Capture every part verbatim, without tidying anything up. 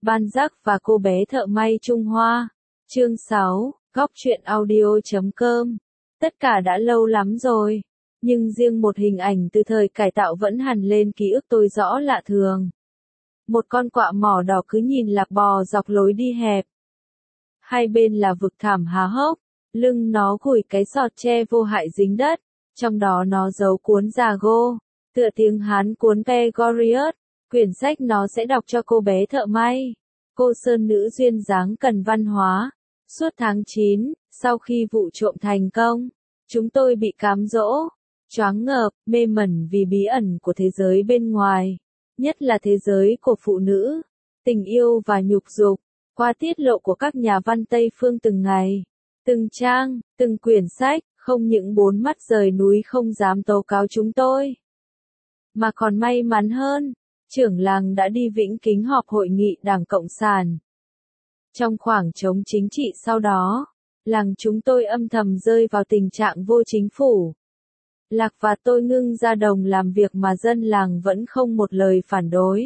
Balzac và cô bé thợ may Trung Hoa. Chương sáu, góc truyện audio chấm com. Tất cả đã lâu lắm rồi, nhưng riêng một hình ảnh từ thời cải tạo vẫn hằn lên ký ức tôi rõ lạ thường. Một con quạ mỏ đỏ cứ nhìn lạc bò dọc lối đi hẹp. Hai bên là vực thẳm há hốc, lưng nó gùi cái sọt tre vô hại dính đất, trong đó nó giấu cuốn Jago, tựa tiếng Hán cuốn Pegorius, quyển sách nó sẽ đọc cho cô bé thợ may. Cô sơn nữ duyên dáng cần văn hóa. Suốt tháng chín, sau khi vụ trộm thành công, chúng tôi bị cám dỗ, choáng ngợp, mê mẩn vì bí ẩn của thế giới bên ngoài, nhất là thế giới của phụ nữ, tình yêu và nhục dục, qua tiết lộ của các nhà văn Tây phương từng ngày, từng trang, từng quyển sách, không những bốn mắt rời núi không dám tố cáo chúng tôi, mà còn may mắn hơn, trưởng làng đã đi Vĩnh Kính họp hội nghị Đảng Cộng sản. Trong khoảng trống chính trị sau đó, làng chúng tôi âm thầm rơi vào tình trạng vô chính phủ. Lạc và tôi ngưng ra đồng làm việc mà dân làng vẫn không một lời phản đối.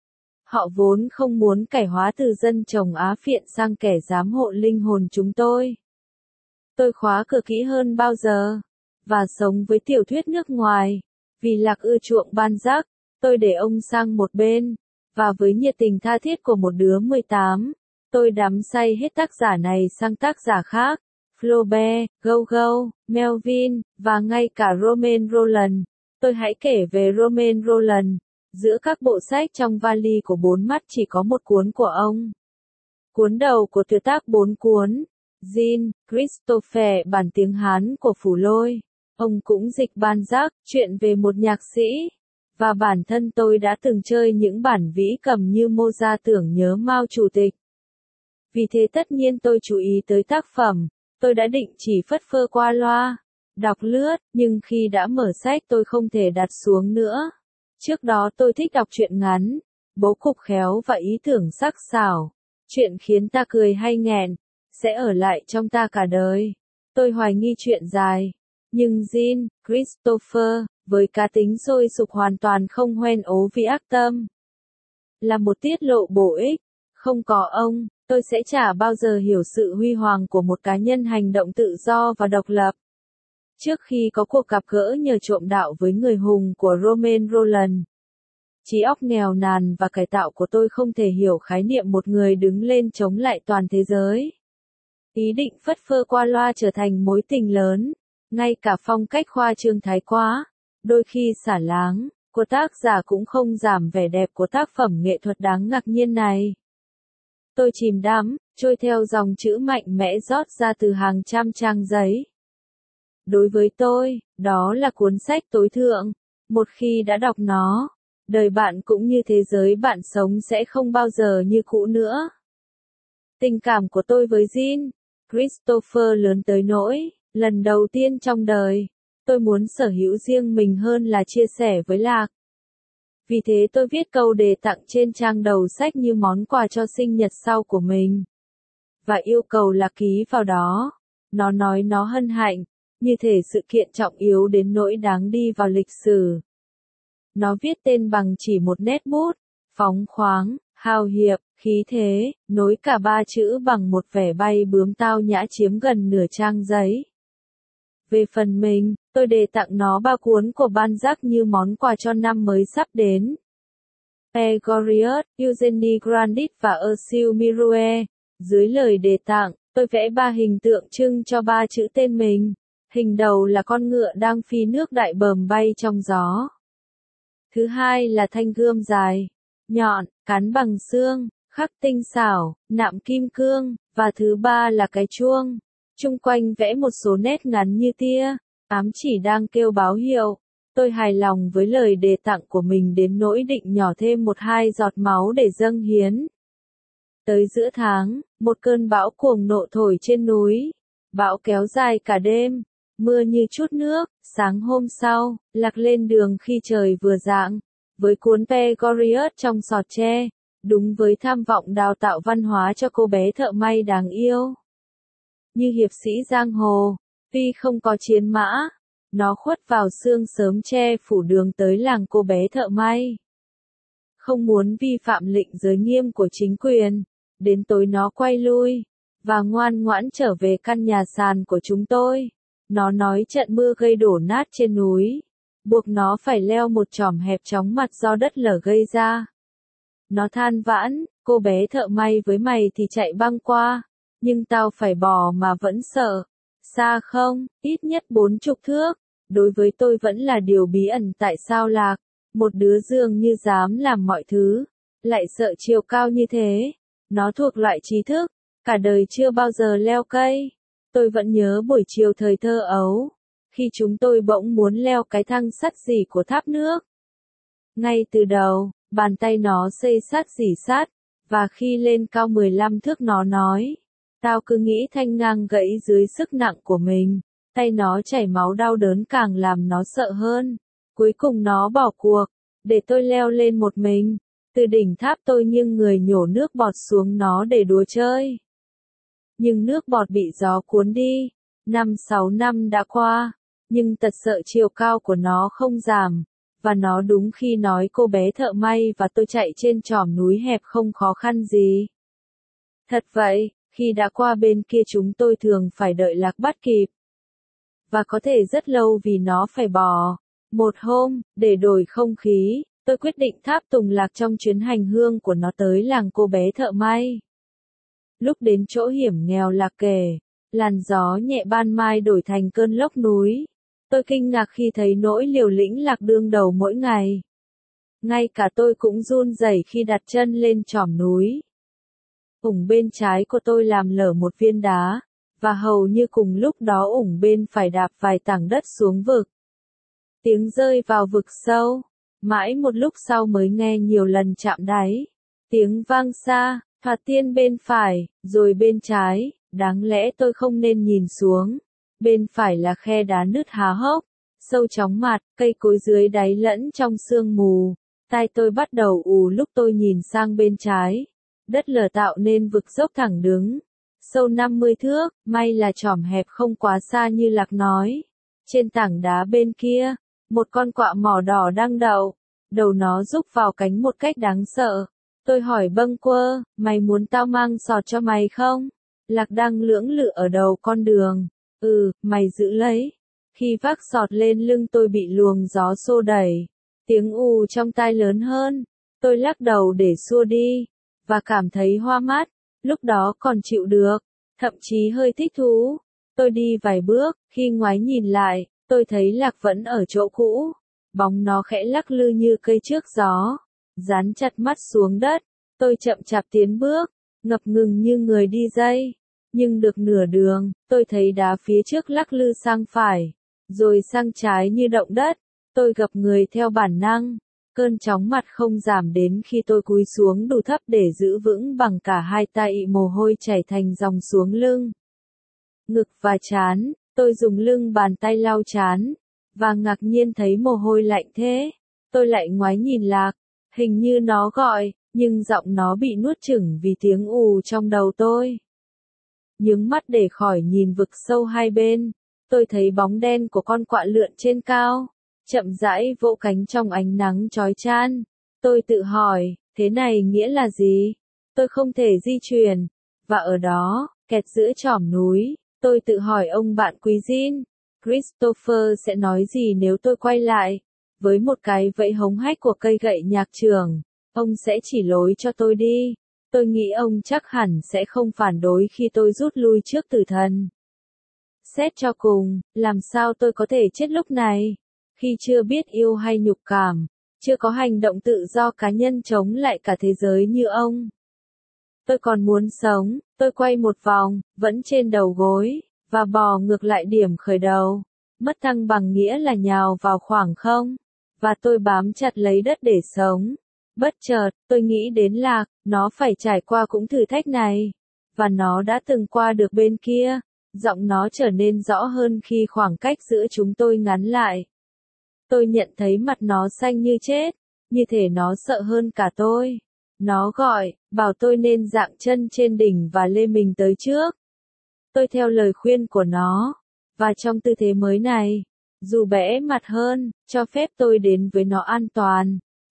Họ vốn không muốn cải hóa từ dân trồng Á phiện sang kẻ giám hộ linh hồn chúng tôi. Tôi khóa cửa kỹ hơn bao giờ, và sống với tiểu thuyết nước ngoài. Vì Lạc ưa chuộng Balzac, tôi để ông sang một bên, và với nhiệt tình tha thiết của một đứa mười tám, tôi đắm say hết tác giả này sang tác giả khác, Flaubert, Gauguin, Melville, và ngay cả Romain Rolland. Tôi hãy kể về Romain Rolland. Giữa các bộ sách trong vali của bốn mắt chỉ có một cuốn của ông. Cuốn đầu của tuyệt tác bốn cuốn, Jean Christophe bản tiếng Hán của Phủ Lôi. Ông cũng dịch Balzac, chuyện về một nhạc sĩ. Và bản thân tôi đã từng chơi những bản vĩ cầm như Mozart tưởng nhớ Mao Chủ tịch. Vì thế tất nhiên tôi chú ý tới tác phẩm, tôi đã định chỉ phất phơ qua loa, đọc lướt, nhưng khi đã mở sách tôi không thể đặt xuống nữa. Trước đó tôi thích đọc truyện ngắn, bố cục khéo và ý tưởng sắc sảo, chuyện khiến ta cười hay nghẹn, sẽ ở lại trong ta cả đời. Tôi hoài nghi chuyện dài, nhưng Jean Christopher, với cá tính sôi sục hoàn toàn không hoen ố vì ác tâm, là một tiết lộ bổ ích. Không có ông, tôi sẽ chả bao giờ hiểu sự huy hoàng của một cá nhân hành động tự do và độc lập. Trước khi có cuộc gặp gỡ nhờ trộm đạo với người hùng của Romain Rolland, trí óc nghèo nàn và cải tạo của tôi không thể hiểu khái niệm một người đứng lên chống lại toàn thế giới. Ý định phất phơ qua loa trở thành mối tình lớn, ngay cả phong cách khoa trương thái quá, đôi khi xả láng, của tác giả cũng không giảm vẻ đẹp của tác phẩm nghệ thuật đáng ngạc nhiên này. Tôi chìm đắm, trôi theo dòng chữ mạnh mẽ rót ra từ hàng trăm trang giấy. Đối với tôi, đó là cuốn sách tối thượng. Một khi đã đọc nó, đời bạn cũng như thế giới bạn sống sẽ không bao giờ như cũ nữa. Tình cảm của tôi với Jean Christopher lớn tới nỗi, lần đầu tiên trong đời, tôi muốn sở hữu riêng mình hơn là chia sẻ với Lạc. Vì thế tôi viết câu đề tặng trên trang đầu sách như món quà cho sinh nhật sau của mình. Và yêu cầu Lạc ký vào đó. Nó nói nó hân hạnh, như thể sự kiện trọng yếu đến nỗi đáng đi vào lịch sử. Nó viết tên bằng chỉ một nét bút, phóng khoáng, hào hiệp, khí thế, nối cả ba chữ bằng một vẻ bay bướm tao nhã chiếm gần nửa trang giấy. Về phần mình, tôi đề tặng nó ba cuốn của Balzac như món quà cho năm mới sắp đến. Pegorius, Eugenie Grandit và Ursule Mirouet. Dưới lời đề tặng, tôi vẽ ba hình tượng trưng cho ba chữ tên mình. Hình đầu là con ngựa đang phi nước đại bờm bay trong gió. Thứ hai là thanh gươm dài, nhọn, cán bằng xương, khắc tinh xảo, nạm kim cương, và thứ ba là cái chuông. Chung quanh vẽ một số nét ngắn như tia, ám chỉ đang kêu báo hiệu. Tôi hài lòng với lời đề tặng của mình đến nỗi định nhỏ thêm một hai giọt máu để dâng hiến. Tới giữa tháng, một cơn bão cuồng nộ thổi trên núi. Bão kéo dài cả đêm, mưa như chút nước. Sáng hôm sau, Lạc lên đường khi trời vừa rạng, với cuốn Pegorius trong sọt tre, đúng với tham vọng đào tạo văn hóa cho cô bé thợ may đáng yêu. Như hiệp sĩ giang hồ, tuy không có chiến mã, nó khuất vào sương sớm che phủ đường tới làng cô bé thợ may. không muốn vi phạm lệnh giới nghiêm của chính quyền. Đến tối nó quay lui, và ngoan ngoãn trở về căn nhà sàn của chúng tôi. Nó nói trận mưa gây đổ nát trên núi, buộc nó phải leo một chòm hẹp chóng mặt do đất lở gây ra. Nó than vãn, cô bé thợ may với mày thì chạy băng qua, nhưng tao phải bò mà vẫn sợ. Xa không, ít nhất bốn chục thước, đối với tôi vẫn là điều bí ẩn tại sao Lạc, một đứa dường như dám làm mọi thứ, lại sợ chiều cao như thế. Nó thuộc loại trí thức, cả đời chưa bao giờ leo cây. Tôi vẫn nhớ buổi chiều thời thơ ấu, khi chúng tôi bỗng muốn leo cái thang sắt rỉ của tháp nước. Ngay từ đầu, bàn tay nó xây sát rỉ sát, và khi lên cao mười lăm thước nó nói, tao cứ nghĩ thanh ngang gãy dưới sức nặng của mình, tay nó chảy máu đau đớn càng làm nó sợ hơn. Cuối cùng nó bỏ cuộc, để tôi leo lên một mình. Từ đỉnh tháp tôi nghiêng người nhổ nước bọt xuống nó để đùa chơi. Nhưng nước bọt bị gió cuốn đi. Năm sáu năm đã qua, nhưng tật sợ chiều cao của nó không giảm. Và nó đúng khi nói cô bé thợ may và tôi chạy trên chòm núi hẹp không khó khăn gì. Thật vậy, khi đã qua bên kia chúng tôi thường phải đợi Lạc bắt kịp. Và có thể rất lâu vì nó phải bò. Một hôm, để đổi không khí, tôi quyết định tháp tùng Lạc trong chuyến hành hương của nó tới làng cô bé thợ may. Lúc đến chỗ hiểm nghèo Lạc kể, làn gió nhẹ ban mai đổi thành cơn lốc núi. Tôi kinh ngạc khi thấy nỗi liều lĩnh Lạc đương đầu mỗi ngày. Ngay cả tôi cũng run rẩy khi đặt chân lên chòm núi. Ủng bên trái của tôi làm lở một viên đá, và hầu như cùng lúc đó ủng bên phải đạp vài tảng đất xuống vực. Tiếng rơi vào vực sâu, mãi một lúc sau mới nghe nhiều lần chạm đáy. Tiếng vang xa, thoạt tiên bên phải, rồi bên trái, đáng lẽ tôi không nên nhìn xuống. Bên phải là khe đá nứt há hốc, sâu chóng mặt, cây cối dưới đáy lẫn trong sương mù. Tai tôi bắt đầu ù lúc tôi nhìn sang bên trái. Đất lở tạo nên vực dốc thẳng đứng. Sâu năm mươi thước, may là chòm hẹp không quá xa như Lạc nói. Trên tảng đá bên kia, một con quạ mỏ đỏ đang đậu. Đầu nó rúc vào cánh một cách đáng sợ. Tôi hỏi bâng quơ, mày muốn tao mang sọt cho mày không? Lạc đang lưỡng lự ở đầu con đường. Ừ, mày giữ lấy. Khi vác sọt lên lưng tôi bị luồng gió xô đẩy. Tiếng ù trong tai lớn hơn. Tôi lắc đầu để xua đi. Và cảm thấy hoa mắt. Lúc đó còn chịu được. Thậm chí hơi thích thú. Tôi đi vài bước. Khi ngoái nhìn lại, tôi thấy Lạc vẫn ở chỗ cũ. Bóng nó khẽ lắc lư như cây trước gió. Dán chặt mắt xuống đất. Tôi chậm chạp tiến bước. Ngập ngừng như người đi dây. Nhưng được nửa đường, tôi thấy đá phía trước lắc lư sang phải, rồi sang trái như động đất. Tôi gập người theo bản năng. Cơn chóng mặt không giảm đến khi tôi cúi xuống đủ thấp để giữ vững bằng cả hai tay, mồ hôi chảy thành dòng xuống lưng, ngực và trán. Tôi dùng lưng bàn tay lau trán, và ngạc nhiên thấy mồ hôi lạnh thế. Tôi lại ngoái nhìn Lạc, hình như nó gọi, nhưng giọng nó bị nuốt chửng vì tiếng ù trong đầu tôi. Nhướng mắt để khỏi nhìn vực sâu hai bên, tôi thấy bóng đen của con quạ lượn trên cao, chậm rãi vỗ cánh trong ánh nắng chói chang. Tôi tự hỏi, thế này nghĩa là gì? Tôi không thể di chuyển, và ở đó, kẹt giữa chòm núi, tôi tự hỏi ông bạn quý Jean, Christopher sẽ nói gì nếu tôi quay lại, với một cái vẫy hống hách của cây gậy nhạc trưởng, ông sẽ chỉ lối cho tôi đi. Tôi nghĩ ông chắc hẳn sẽ không phản đối khi tôi rút lui trước tử thần. Xét cho cùng, làm sao tôi có thể chết lúc này? Khi chưa biết yêu hay nhục cảm, chưa có hành động tự do cá nhân chống lại cả thế giới như ông. Tôi còn muốn sống, tôi quay một vòng, vẫn trên đầu gối, và bò ngược lại điểm khởi đầu. Mất thăng bằng nghĩa là nhào vào khoảng không, và tôi bám chặt lấy đất để sống. Bất chợt, tôi nghĩ đến Lạc, nó phải trải qua cũng thử thách này. Và nó đã từng qua được bên kia. Giọng nó trở nên rõ hơn khi khoảng cách giữa chúng tôi ngắn lại. Tôi nhận thấy mặt nó xanh như chết, như thể nó sợ hơn cả tôi. Nó gọi, bảo tôi nên dạng chân trên đỉnh và lê mình tới trước. Tôi theo lời khuyên của nó, và trong tư thế mới này, dù bẽ mặt hơn, cho phép tôi đến với nó an toàn.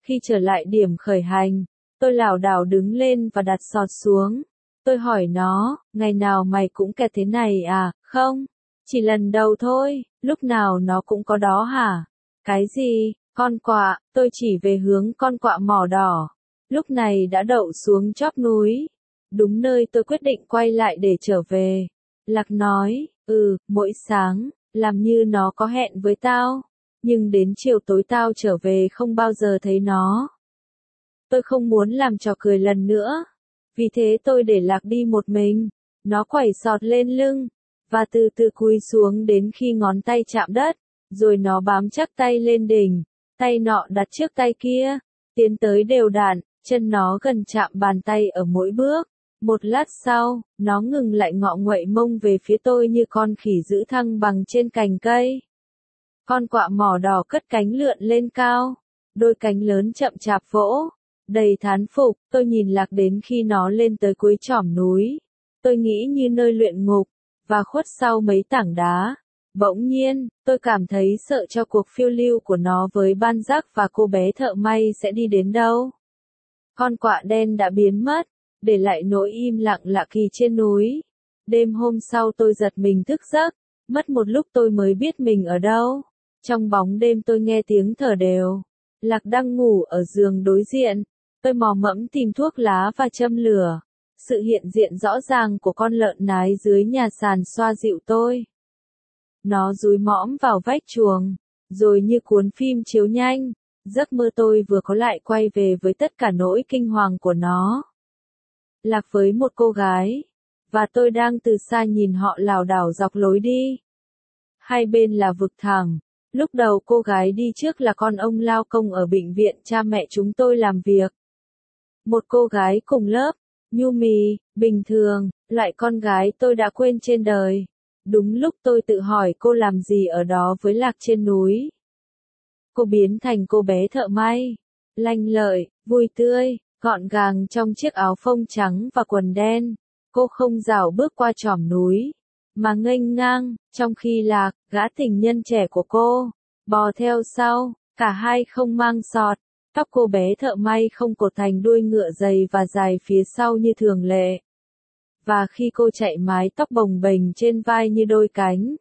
Khi trở lại điểm khởi hành, tôi lảo đảo đứng lên và đặt sọt xuống. Tôi hỏi nó, ngày nào mày cũng kẹt thế này à? Không, chỉ lần đầu thôi, lúc nào nó cũng có đó hả? Cái gì? Con quạ, tôi chỉ về hướng con quạ mỏ đỏ. Lúc này đã đậu xuống chóp núi. Đúng nơi tôi quyết định quay lại để trở về. Lạc nói, ừ, mỗi sáng, làm như nó có hẹn với tao. Nhưng đến chiều tối tao trở về không bao giờ thấy nó. Tôi không muốn làm trò cười lần nữa. Vì thế tôi để Lạc đi một mình. Nó quẩy sọt lên lưng. Và từ từ cúi xuống đến khi ngón tay chạm đất. Rồi nó bám chắc tay lên đỉnh. Tay nọ đặt trước tay kia. Tiến tới đều đặn, chân nó gần chạm bàn tay ở mỗi bước. Một lát sau, nó ngừng lại ngọ nguậy mông về phía tôi như con khỉ giữ thăng bằng trên cành cây. Con quạ mỏ đỏ cất cánh lượn lên cao. Đôi cánh lớn chậm chạp vỗ. Đầy thán phục, tôi nhìn Lạc đến khi nó lên tới cuối chỏm núi. Tôi nghĩ như nơi luyện ngục, và khuất sau mấy tảng đá. Bỗng nhiên, tôi cảm thấy sợ cho cuộc phiêu lưu của nó với Ban Giác và cô bé thợ may sẽ đi đến đâu. Con quạ đen đã biến mất, để lại nỗi im lặng lạ kỳ trên núi. Đêm hôm sau tôi giật mình thức giấc, mất một lúc tôi mới biết mình ở đâu. Trong bóng đêm tôi nghe tiếng thở đều. Lạc đang ngủ ở giường đối diện. Tôi mò mẫm tìm thuốc lá và châm lửa. Sự hiện diện rõ ràng của con lợn nái dưới nhà sàn xoa dịu tôi. Nó dúi mõm vào vách chuồng, rồi như cuốn phim chiếu nhanh, giấc mơ tôi vừa có lại quay về với tất cả nỗi kinh hoàng của nó. Lạc với một cô gái, và tôi đang từ xa nhìn họ lảo đảo dọc lối đi. Hai bên là vực thẳm. Lúc đầu cô gái đi trước là con ông lao công ở bệnh viện cha mẹ chúng tôi làm việc. Một cô gái cùng lớp, nhu mì, bình thường, loại con gái tôi đã quên trên đời. Đúng lúc tôi tự hỏi cô làm gì ở đó với Lạc trên núi. Cô biến thành cô bé thợ may, lanh lợi, vui tươi, gọn gàng trong chiếc áo phông trắng và quần đen. Cô không rảo bước qua chỏm núi, mà nghênh ngang, trong khi Lạc, gã tình nhân trẻ của cô, bò theo sau. Cả hai không mang sọt. Tóc cô bé thợ may không cột thành đuôi ngựa dày và dài phía sau như thường lệ. Và khi cô chạy mái tóc bồng bềnh trên vai như đôi cánh.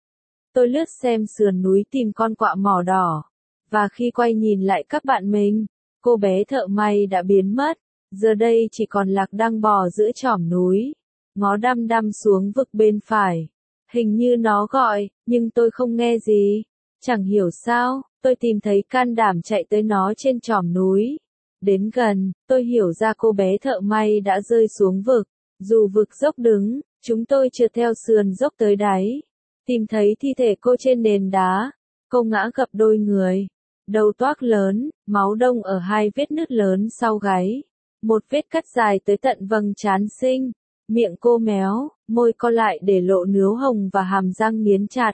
Tôi lướt xem sườn núi tìm con quạ mỏ đỏ. Và khi quay nhìn lại các bạn mình, cô bé thợ may đã biến mất. Giờ đây chỉ còn Lạc đang bò giữa chỏm núi, ngó đăm đăm xuống vực bên phải. Hình như nó gọi, nhưng tôi không nghe gì. Chẳng hiểu sao, tôi tìm thấy can đảm chạy tới nó trên chỏm núi. Đến gần, tôi hiểu ra cô bé thợ may đã rơi xuống vực. Dù vực dốc đứng, chúng tôi trượt theo sườn dốc tới đáy. Tìm thấy thi thể cô trên nền đá. Cô ngã gập đôi người. Đầu toác lớn, máu đông ở hai vết nứt lớn sau gáy. Một vết cắt dài tới tận vầng trán xinh. Miệng cô méo, môi co lại để lộ nướu hồng và hàm răng nghiến chặt.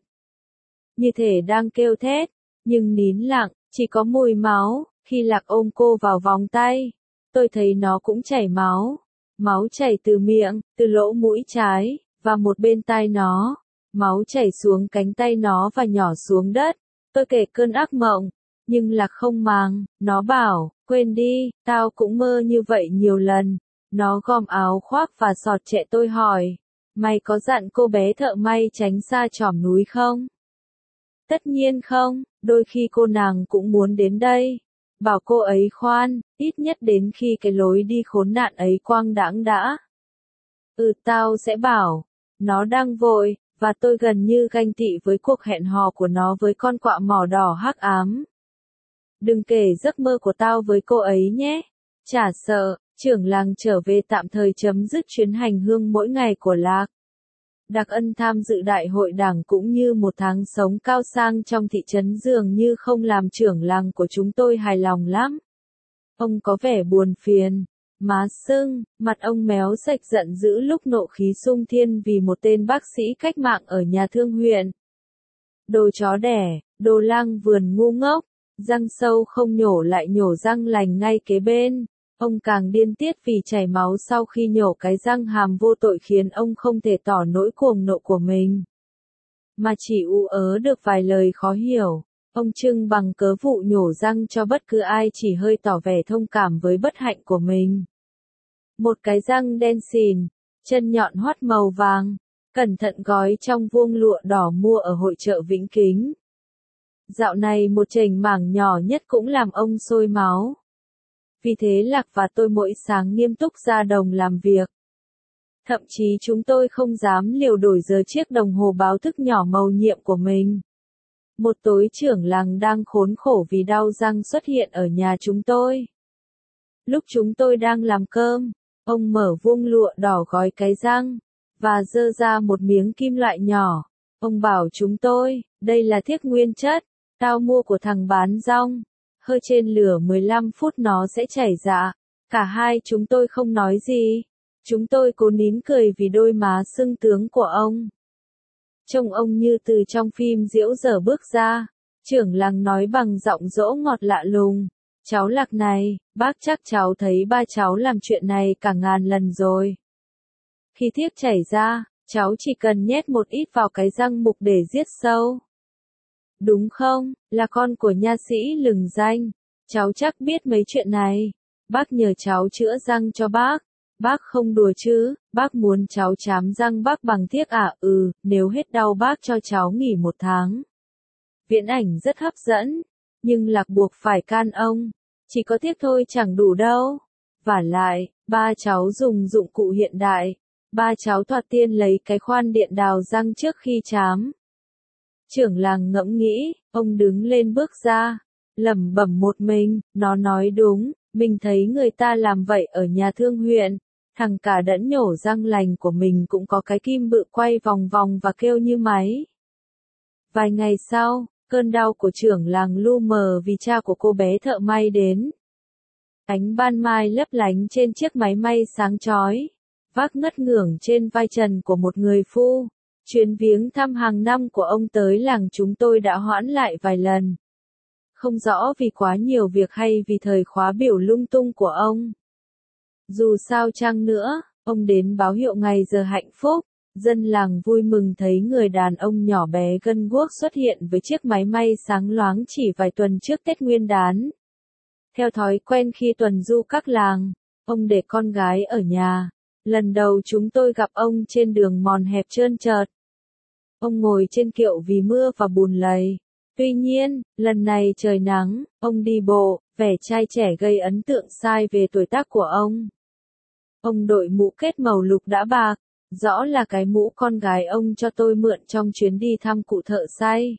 Như thể đang kêu thét, nhưng nín lặng, chỉ có mùi máu. Khi Lạc ôm cô vào vòng tay, tôi thấy nó cũng chảy máu. Máu chảy từ miệng, từ lỗ mũi trái, và một bên tai nó. Máu chảy xuống cánh tay nó và nhỏ xuống đất. Tôi kể cơn ác mộng, nhưng Lạc không màng. Nó bảo, quên đi, tao cũng mơ như vậy nhiều lần. Nó gom áo khoác và sọt chạy. Tôi hỏi, mày có dặn cô bé thợ may tránh xa chỏm núi không? Tất nhiên không, đôi khi cô nàng cũng muốn đến đây. Bảo cô ấy khoan, ít nhất đến khi cái lối đi khốn nạn ấy quang đãng đã. Ừ, tao sẽ bảo. Nó đang vội, và tôi gần như ganh tị với cuộc hẹn hò của nó với con quạ mỏ đỏ hắc ám. Đừng kể giấc mơ của tao với cô ấy nhé. Chả sợ, trưởng làng trở về tạm thời chấm dứt chuyến hành hương mỗi ngày của Lạc. Đặc Ân tham dự đại hội đảng cũng như một tháng sống cao sang trong thị trấn dường như không làm trưởng làng của chúng tôi hài lòng lắm. Ông có vẻ buồn phiền, má sưng, mặt ông méo sạch giận dữ lúc nộ khí sung thiên vì một tên bác sĩ cách mạng ở nhà thương huyện. Đồ chó đẻ, đồ lang vườn ngu ngốc, răng sâu không nhổ lại nhổ răng lành ngay kế bên. Ông càng điên tiết vì chảy máu sau khi nhổ cái răng hàm vô tội khiến ông không thể tỏ nỗi cuồng nộ của mình. Mà chỉ ú ớ được vài lời khó hiểu. Ông trưng bằng cớ vụ nhổ răng cho bất cứ ai chỉ hơi tỏ vẻ thông cảm với bất hạnh của mình. Một cái răng đen xìn, chân nhọn hoắt màu vàng, cẩn thận gói trong vuông lụa đỏ mua ở hội chợ Vĩnh Kính. Dạo này một chành mảng nhỏ nhất cũng làm ông sôi máu. Vì thế Lạc và tôi mỗi sáng nghiêm túc ra đồng làm việc. Thậm chí chúng tôi không dám liều đổi giờ chiếc đồng hồ báo thức nhỏ màu nhiệm của mình. Một tối trưởng làng đang khốn khổ vì đau răng xuất hiện ở nhà chúng tôi. Lúc chúng tôi đang làm cơm, ông mở vuông lụa đỏ gói cái răng, và giơ ra một miếng kim loại nhỏ. Ông bảo chúng tôi, đây là thiếc nguyên chất, tao mua của thằng bán rong. Hơi trên lửa mười lăm phút nó sẽ chảy ra. Cả hai chúng tôi không nói gì. Chúng tôi cố nín cười vì đôi má sưng tướng của ông. Trông ông như từ trong phim Diễu Dở bước ra. Trưởng làng nói bằng giọng dỗ ngọt lạ lùng. Cháu Lạc này, bác chắc cháu thấy ba cháu làm chuyện này cả ngàn lần rồi. Khi thiếc chảy ra, cháu chỉ cần nhét một ít vào cái răng mục để giết sâu. Đúng không, là con của nha sĩ lừng danh. Cháu chắc biết mấy chuyện này. Bác nhờ cháu chữa răng cho bác. Bác không đùa chứ, bác muốn cháu chám răng bác bằng thiếc à? Ừ, nếu hết đau bác cho cháu nghỉ một tháng. Viễn ảnh rất hấp dẫn, nhưng Lạc buộc phải can ông. Chỉ có thiếc thôi chẳng đủ đâu. Vả lại, ba cháu dùng dụng cụ hiện đại. Ba cháu thoạt tiên lấy cái khoan điện đào răng trước khi chám. Trưởng làng ngẫm nghĩ, ông đứng lên bước ra, lẩm bẩm một mình, nó nói đúng, mình thấy người ta làm vậy ở nhà thương huyện, thằng cả đẫn nhổ răng lành của mình cũng có cái kim bự quay vòng vòng và kêu như máy. Vài ngày sau, cơn đau của trưởng làng lu mờ vì cha của cô bé thợ may đến. Ánh ban mai lấp lánh trên chiếc máy may sáng chói, vác ngất ngưởng trên vai trần của một người phu. Chuyến viếng thăm hàng năm của ông tới làng chúng tôi đã hoãn lại vài lần. Không rõ vì quá nhiều việc hay vì thời khóa biểu lung tung của ông. Dù sao chăng nữa, ông đến báo hiệu ngày giờ hạnh phúc. Dân làng vui mừng thấy người đàn ông nhỏ bé gân guốc xuất hiện với chiếc máy may sáng loáng chỉ vài tuần trước Tết Nguyên đán. Theo thói quen khi tuần du các làng, ông để con gái ở nhà. Lần đầu chúng tôi gặp ông trên đường mòn hẹp trơn trượt. Ông ngồi trên kiệu vì mưa và bùn lầy. Tuy nhiên, lần này trời nắng, ông đi bộ, vẻ trai trẻ gây ấn tượng sai về tuổi tác của ông. Ông đội mũ kết màu lục đã bạc, rõ là cái mũ con gái ông cho tôi mượn trong chuyến đi thăm cụ thợ xay.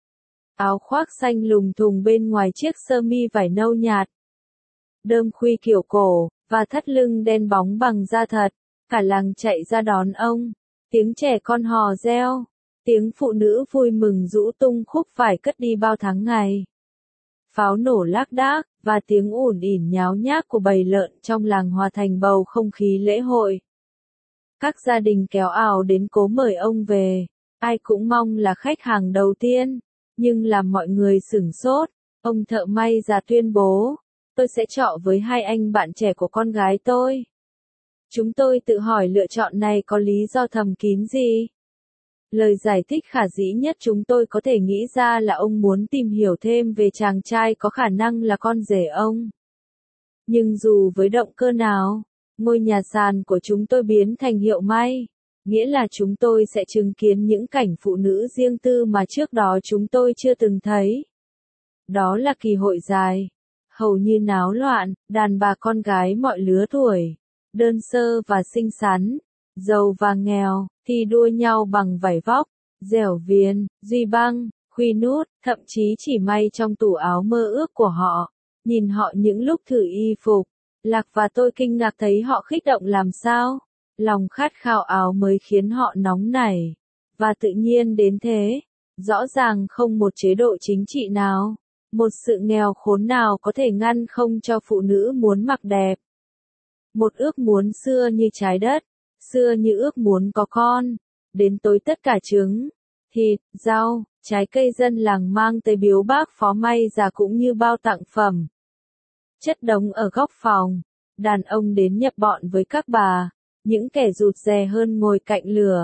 Áo khoác xanh lùng thùng bên ngoài chiếc sơ mi vải nâu nhạt. Đơm khuy kiểu cổ, và thắt lưng đen bóng bằng da thật. Cả làng chạy ra đón ông. Tiếng trẻ con hò reo. Tiếng phụ nữ vui mừng rũ tung khúc phải cất đi bao tháng ngày. Pháo nổ lác đác, và tiếng ồn ỉn nháo nhác của bầy lợn trong làng hòa thành bầu không khí lễ hội. Các gia đình kéo ào đến cố mời ông về. Ai cũng mong là khách hàng đầu tiên. Nhưng làm mọi người sửng sốt, ông thợ may già tuyên bố, tôi sẽ trọ với hai anh bạn trẻ của con gái tôi. Chúng tôi tự hỏi lựa chọn này có lý do thầm kín gì? Lời giải thích khả dĩ nhất chúng tôi có thể nghĩ ra là ông muốn tìm hiểu thêm về chàng trai có khả năng là con rể ông. Nhưng dù với động cơ nào, ngôi nhà sàn của chúng tôi biến thành hiệu may, nghĩa là chúng tôi sẽ chứng kiến những cảnh phụ nữ riêng tư mà trước đó chúng tôi chưa từng thấy. Đó là kỳ hội dài, hầu như náo loạn, đàn bà con gái mọi lứa tuổi, đơn sơ và xinh xắn, giàu và nghèo, thi đua nhau bằng vải vóc, dẻo viền, duy băng, khuy nút, thậm chí chỉ may trong tủ áo mơ ước của họ. Nhìn họ những lúc thử y phục, Lạc và tôi kinh ngạc thấy họ kích động làm sao. Lòng khát khao áo mới khiến họ nóng nảy. Và tự nhiên đến thế. Rõ ràng không một chế độ chính trị nào, một sự nghèo khốn nào có thể ngăn không cho phụ nữ muốn mặc đẹp. Một ước muốn xưa như trái đất, xưa như ước muốn có con. Đến tối tất cả trứng, thịt, rau, trái cây dân làng mang tới biếu bác phó may già cũng như bao tặng phẩm. Chất đống ở góc phòng, đàn ông đến nhập bọn với các bà, những kẻ rụt rè hơn ngồi cạnh lửa.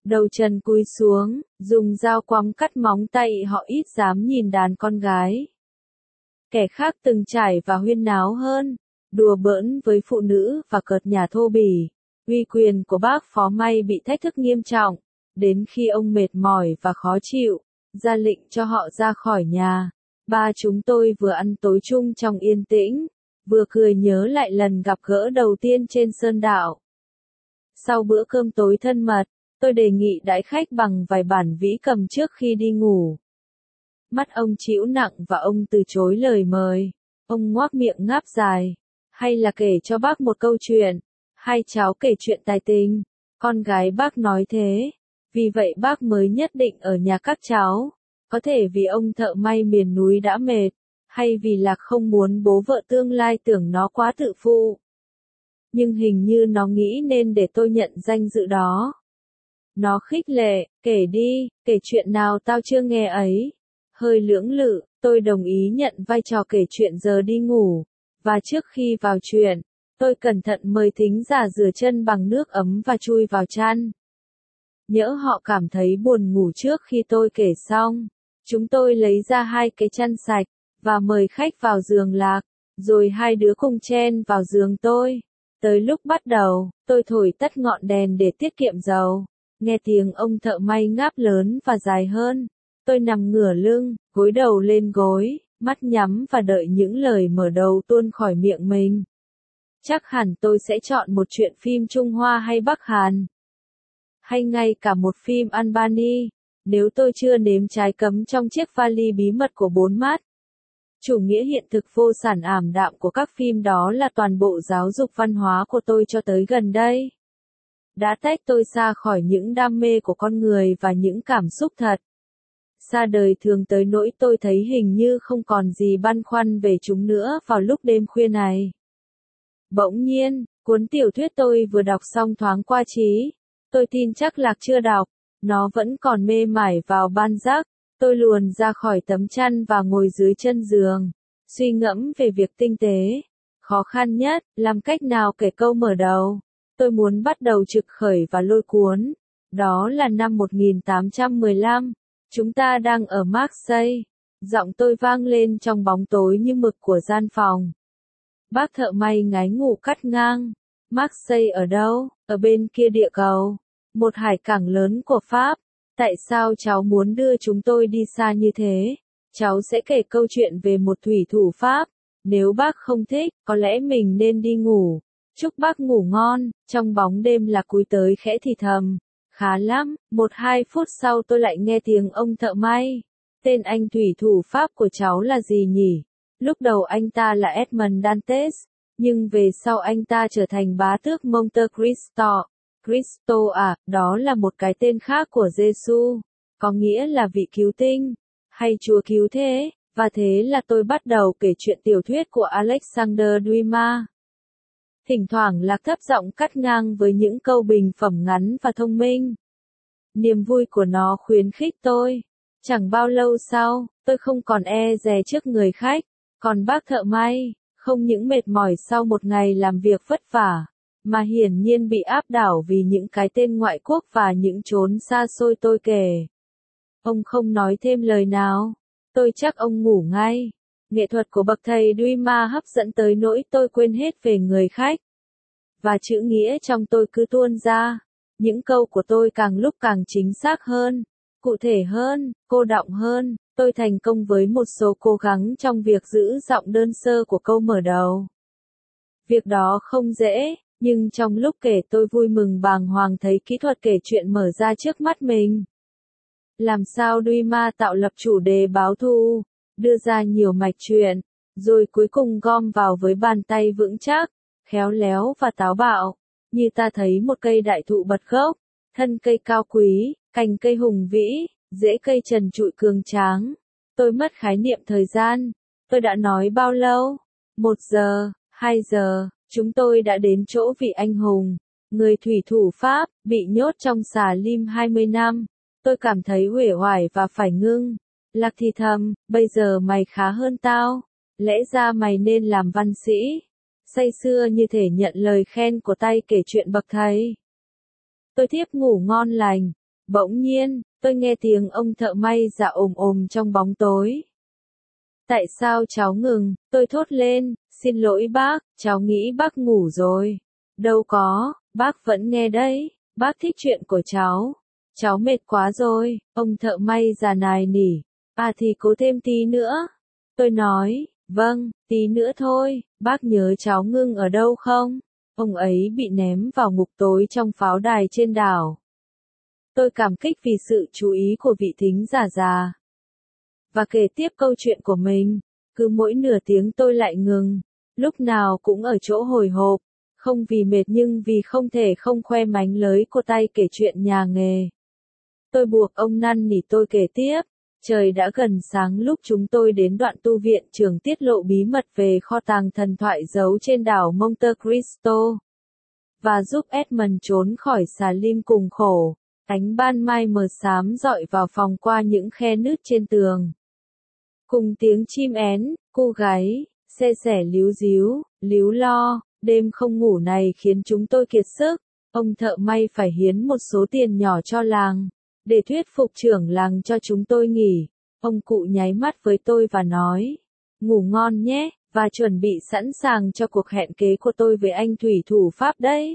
đầu trần cúi xuống, dùng dao quắm cắt móng tay, họ ít dám nhìn đàn con gái. Kẻ khác từng trải và huyên náo hơn, đùa bỡn với phụ nữ và cợt nhả thô bỉ. Uy quyền của bác Phó May bị thách thức nghiêm trọng, đến khi ông mệt mỏi và khó chịu, ra lệnh cho họ ra khỏi nhà. Ba chúng tôi vừa ăn tối chung trong yên tĩnh, vừa cười nhớ lại lần gặp gỡ đầu tiên trên sơn đạo. Sau bữa cơm tối thân mật, tôi đề nghị đãi khách bằng vài bản vĩ cầm trước khi đi ngủ. Mắt ông trĩu nặng và ông từ chối lời mời. Ông ngoác miệng ngáp dài. Hay là kể cho bác một câu chuyện. Hai cháu kể chuyện tài tình. Con gái bác nói thế. Vì vậy bác mới nhất định ở nhà các cháu. Có thể vì ông thợ may miền núi đã mệt. Hay vì Lạc không muốn bố vợ tương lai tưởng nó quá tự phụ. Nhưng hình như nó nghĩ nên để tôi nhận danh dự đó. Nó khích lệ, kể đi, kể chuyện nào tao chưa nghe ấy. Hơi lưỡng lự, tôi đồng ý nhận vai trò kể chuyện giờ đi ngủ. Và trước khi vào chuyện, tôi cẩn thận mời thính giả rửa chân bằng nước ấm và chui vào chăn. Nhỡ họ cảm thấy buồn ngủ trước khi tôi kể xong, chúng tôi lấy ra hai cái chăn sạch, và mời khách vào giường Lạc, rồi hai đứa cùng chen vào giường tôi. Tới lúc bắt đầu, tôi thổi tắt ngọn đèn để tiết kiệm dầu. Nghe tiếng ông thợ may ngáp lớn và dài hơn. Tôi nằm ngửa lưng, gối đầu lên gối, mắt nhắm và đợi những lời mở đầu tuôn khỏi miệng mình. Chắc hẳn tôi sẽ chọn một chuyện phim Trung Hoa hay Bắc Hàn. Hay ngay cả một phim Albany, nếu tôi chưa nếm trái cấm trong chiếc vali bí mật của bốn mắt. Chủ nghĩa hiện thực vô sản ảm đạm của các phim đó là toàn bộ giáo dục văn hóa của tôi cho tới gần đây. Đã tách tôi xa khỏi những đam mê của con người và những cảm xúc thật. Xa đời thường tới nỗi tôi thấy hình như không còn gì băn khoăn về chúng nữa vào lúc đêm khuya này. Bỗng nhiên, cuốn tiểu thuyết tôi vừa đọc xong thoáng qua trí. Tôi tin chắc Lạc chưa đọc, nó vẫn còn mê mải vào ban giác. Tôi luồn ra khỏi tấm chăn và ngồi dưới chân giường, suy ngẫm về việc tinh tế. Khó khăn nhất, làm cách nào kể câu mở đầu. Tôi muốn bắt đầu trực khởi và lôi cuốn. Đó là năm một nghìn tám trăm mười lăm. Chúng ta đang ở Marseille. Giọng tôi vang lên trong bóng tối như mực của gian phòng. Bác thợ may ngái ngủ cắt ngang. Marseille ở đâu? Ở bên kia địa cầu. Một hải cảng lớn của Pháp. Tại sao cháu muốn đưa chúng tôi đi xa như thế? Cháu sẽ kể câu chuyện về một thủy thủ Pháp. Nếu bác không thích, có lẽ mình nên đi ngủ. Chúc bác ngủ ngon. Trong bóng đêm Lạc cúi tới khẽ thì thầm. Khá lắm, một hai phút sau tôi lại nghe tiếng ông thợ may. Tên anh thủy thủ Pháp của cháu là gì nhỉ? Lúc đầu anh ta là Edmond Dantes, nhưng về sau anh ta trở thành bá tước Monte Cristo. Cristo à, đó là một cái tên khác của Giêsu, có nghĩa là vị cứu tinh, hay Chúa cứu thế, và thế là tôi bắt đầu kể chuyện tiểu thuyết của Alexander Dumas. Thỉnh thoảng Lạc thấp giọng cắt ngang với những câu bình phẩm ngắn và thông minh. Niềm vui của nó khuyến khích tôi. Chẳng bao lâu sau, tôi không còn e dè trước người khách, còn bác thợ may, không những mệt mỏi sau một ngày làm việc vất vả, mà hiển nhiên bị áp đảo vì những cái tên ngoại quốc và những chốn xa xôi tôi kể. Ông không nói thêm lời nào. Tôi chắc ông ngủ ngay. Nghệ thuật của bậc thầy Dumas hấp dẫn tới nỗi tôi quên hết về người khách. Và chữ nghĩa trong tôi cứ tuôn ra. Những câu của tôi càng lúc càng chính xác hơn, cụ thể hơn, cô đọng hơn. Tôi thành công với một số cố gắng trong việc giữ giọng đơn sơ của câu mở đầu. Việc đó không dễ, nhưng trong lúc kể tôi vui mừng bàng hoàng thấy kỹ thuật kể chuyện mở ra trước mắt mình. Làm sao Dumas tạo lập chủ đề báo thù, đưa ra nhiều mạch truyện, rồi cuối cùng gom vào với bàn tay vững chắc, khéo léo và táo bạo, như ta thấy một cây đại thụ bật gốc, thân cây cao quý, cành cây hùng vĩ, rễ cây trần trụi cường tráng. Tôi mất khái niệm thời gian. Tôi đã nói bao lâu? Một giờ, hai giờ, chúng tôi đã đến chỗ vị anh hùng, người thủy thủ Pháp, bị nhốt trong xà lim hai mươi năm. Tôi cảm thấy uể oải và phải ngưng. Lạc thì thầm, bây giờ mày khá hơn tao. Lẽ ra mày nên làm văn sĩ. Say sưa như thể nhận lời khen của tay kể chuyện bậc thầy. Tôi thiếp ngủ ngon lành. Bỗng nhiên, tôi nghe tiếng ông thợ may dạ ồm ồm trong bóng tối. Tại sao cháu ngừng? Tôi thốt lên, xin lỗi bác, cháu nghĩ bác ngủ rồi. Đâu có, bác vẫn nghe đấy, bác thích chuyện của cháu. Cháu mệt quá rồi, ông thợ may già nài nỉ. À thì cố thêm tí nữa. Tôi nói, vâng, tí nữa thôi, bác nhớ cháu ngưng ở đâu không? Ông ấy bị ném vào ngục tối trong pháo đài trên đảo. Tôi cảm kích vì sự chú ý của vị thính giả già. Và kể tiếp câu chuyện của mình, cứ mỗi nửa tiếng tôi lại ngừng, lúc nào cũng ở chỗ hồi hộp, không vì mệt nhưng vì không thể không khoe mánh lới cô tay kể chuyện nhà nghề. Tôi buộc ông năn nỉ tôi kể tiếp, trời đã gần sáng lúc chúng tôi đến đoạn tu viện trường tiết lộ bí mật về kho tàng thần thoại giấu trên đảo Monte Cristo. Và giúp Edmund trốn khỏi xà lim cùng khổ, ánh ban mai mờ xám dọi vào phòng qua những khe nứt trên tường. Cùng tiếng chim én, cô gái, xe sẻ líu díu, líu lo, đêm không ngủ này khiến chúng tôi kiệt sức. Ông thợ may phải hiến một số tiền nhỏ cho làng, để thuyết phục trưởng làng cho chúng tôi nghỉ. Ông cụ nháy mắt với tôi và nói, ngủ ngon nhé, và chuẩn bị sẵn sàng cho cuộc hẹn kế của tôi với anh thủy thủ Pháp đấy.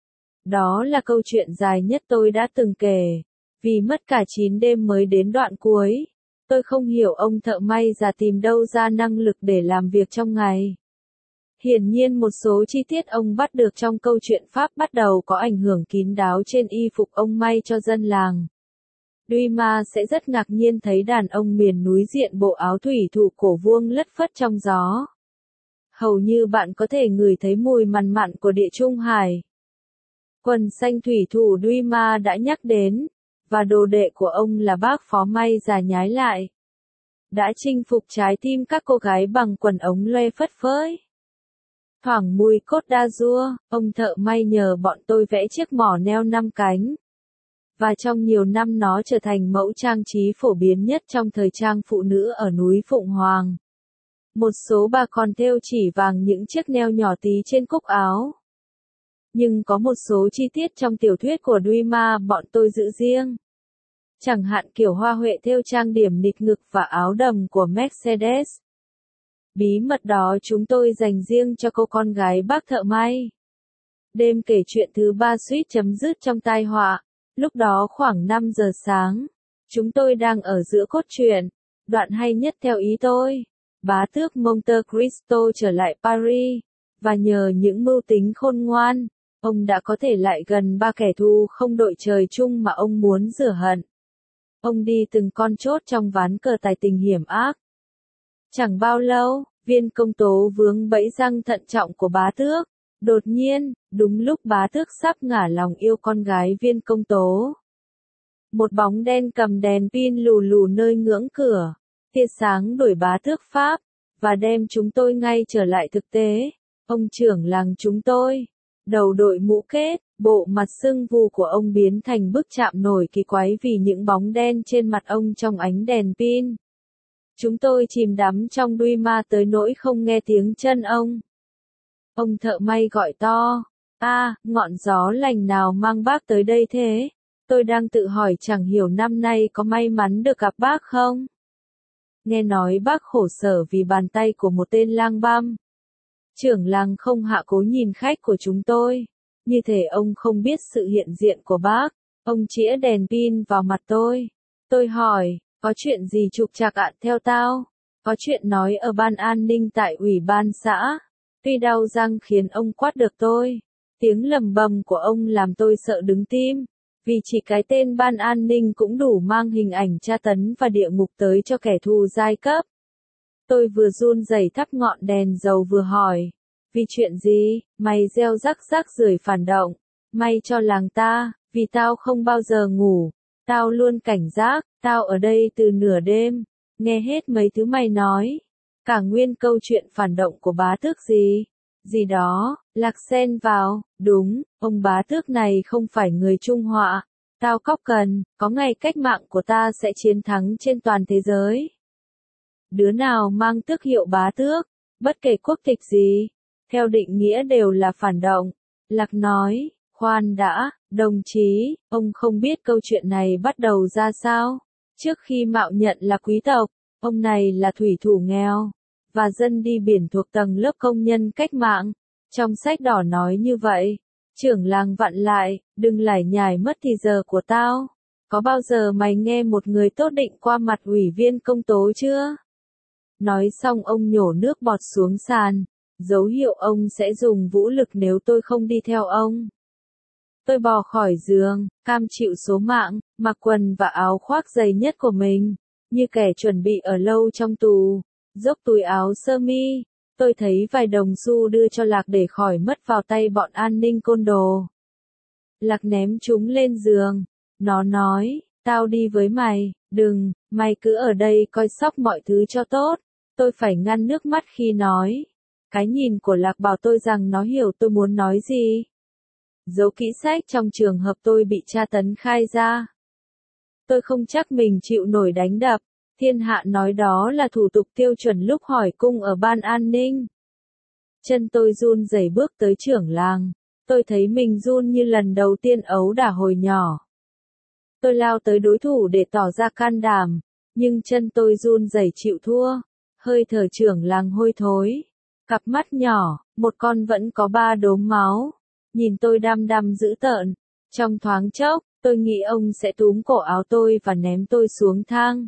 Đó là câu chuyện dài nhất tôi đã từng kể, vì mất cả chín đêm mới đến đoạn cuối. Tôi không hiểu ông thợ may già tìm đâu ra năng lực để làm việc trong ngày. Hiển nhiên một số chi tiết ông bắt được trong câu chuyện Pháp bắt đầu có ảnh hưởng kín đáo trên y phục ông may cho dân làng. Dumas sẽ rất ngạc nhiên thấy đàn ông miền núi diện bộ áo thủy thủ cổ vuông lất phất trong gió. Hầu như bạn có thể ngửi thấy mùi mằn mặn của địa Trung Hải. Quần xanh thủy thủ Dumas đã nhắc đến, và đồ đệ của ông là bác phó may già nhái lại. Đã chinh phục trái tim các cô gái bằng quần ống loe phất phới. Thoảng mùi cốt d'Azur, ông thợ may nhờ bọn tôi vẽ chiếc mỏ neo năm cánh. Và trong nhiều năm nó trở thành mẫu trang trí phổ biến nhất trong thời trang phụ nữ ở núi Phụng Hoàng. Một số bà còn thêu chỉ vàng những chiếc neo nhỏ tí trên cúc áo. Nhưng có một số chi tiết trong tiểu thuyết của Dumas bọn tôi giữ riêng. Chẳng hạn kiểu hoa huệ thêu trang điểm nịt ngực và áo đầm của Mercedes. Bí mật đó chúng tôi dành riêng cho cô con gái bác thợ may. Đêm kể chuyện thứ ba suýt chấm dứt trong tai họa. Lúc đó khoảng năm giờ sáng. Chúng tôi đang ở giữa cốt truyện. Đoạn hay nhất theo ý tôi. Bá tước Monte Cristo trở lại Paris. Và nhờ những mưu tính khôn ngoan, ông đã có thể lại gần ba kẻ thù không đội trời chung mà ông muốn rửa hận. Ông đi từng con chốt trong ván cờ tài tình hiểm ác. Chẳng bao lâu, viên công tố vướng bẫy răng thận trọng của bá tước. Đột nhiên, đúng lúc bá tước sắp ngả lòng yêu con gái viên công tố. Một bóng đen cầm đèn pin lù lù nơi ngưỡng cửa. Tia sáng đuổi bá tước Pháp, và đem chúng tôi ngay trở lại thực tế. Ông trưởng làng chúng tôi, đầu đội mũ kết, bộ mặt sưng vù của ông biến thành bức chạm nổi kỳ quái vì những bóng đen trên mặt ông trong ánh đèn pin. Chúng tôi chìm đắm trong Dumas tới nỗi không nghe tiếng chân ông. Ông thợ may gọi to, a, ngọn gió lành nào mang bác tới đây thế? Tôi đang tự hỏi chẳng hiểu năm nay có may mắn được gặp bác không? Nghe nói bác khổ sở vì bàn tay của một tên lang băm. Trưởng làng không hạ cố nhìn khách của chúng tôi. Như thể ông không biết sự hiện diện của bác. Ông chĩa đèn pin vào mặt tôi. Tôi hỏi, có chuyện gì trục trặc ạ theo tao? Có chuyện nói ở ban an ninh tại ủy ban xã. Tuy đau răng khiến ông quát được tôi. Tiếng lầm bầm của ông làm tôi sợ đứng tim. Vì chỉ cái tên ban an ninh cũng đủ mang hình ảnh tra tấn và địa ngục tới cho kẻ thù giai cấp. Tôi vừa run rẩy thắp ngọn đèn dầu vừa hỏi. Vì chuyện gì, mày gieo rắc rắc rưởi phản động. May cho làng ta, vì tao không bao giờ ngủ. Tao luôn cảnh giác, tao ở đây từ nửa đêm. Nghe hết mấy thứ mày nói. Cả nguyên câu chuyện phản động của bá tước gì. Gì đó, lạc xen vào, đúng, ông bá tước này không phải người Trung Họa. Tao cóc cần, có ngày cách mạng của ta sẽ chiến thắng trên toàn thế giới. Đứa nào mang tước hiệu bá tước, bất kể quốc tịch gì, theo định nghĩa đều là phản động. Lạc nói, Khoan đã, đồng chí, ông không biết câu chuyện này bắt đầu ra sao? Trước khi mạo nhận là quý tộc, ông này là thủy thủ nghèo, và dân đi biển thuộc tầng lớp công nhân cách mạng. Trong sách đỏ nói như vậy. Trưởng làng vặn lại, đừng lải nhải mất thì giờ của tao. Có bao giờ mày nghe một người tốt định qua mặt ủy viên công tố chưa? Nói xong ông nhổ nước bọt xuống sàn, dấu hiệu ông sẽ dùng vũ lực nếu tôi không đi theo ông. Tôi bò khỏi giường, cam chịu số mạng, mặc quần và áo khoác dày nhất của mình, như kẻ chuẩn bị ở lâu trong tù, dốc túi áo sơ mi. Tôi thấy vài đồng xu đưa cho Lạc để khỏi mất vào tay bọn an ninh côn đồ. Lạc ném chúng lên giường. Nó nói, tao đi với mày, đừng, mày cứ ở đây coi sóc mọi thứ cho tốt. Tôi phải ngăn nước mắt khi nói. Cái nhìn của Lạc bảo tôi rằng nó hiểu tôi muốn nói gì. Giấu kỹ sách trong trường hợp tôi bị tra tấn khai ra. Tôi không chắc mình chịu nổi đánh đập. Thiên hạ nói đó là thủ tục tiêu chuẩn lúc hỏi cung ở ban an ninh. Chân tôi run rẩy bước tới trưởng làng. Tôi thấy mình run như lần đầu tiên ấu đả hồi nhỏ. Tôi lao tới đối thủ để tỏ ra can đảm, nhưng chân tôi run rẩy chịu thua. Hơi thở trưởng làng hôi thối. Cặp mắt nhỏ, một con vẫn có ba đốm máu. Nhìn tôi đăm đăm dữ tợn. Trong thoáng chốc, tôi nghĩ ông sẽ túm cổ áo tôi và ném tôi xuống thang.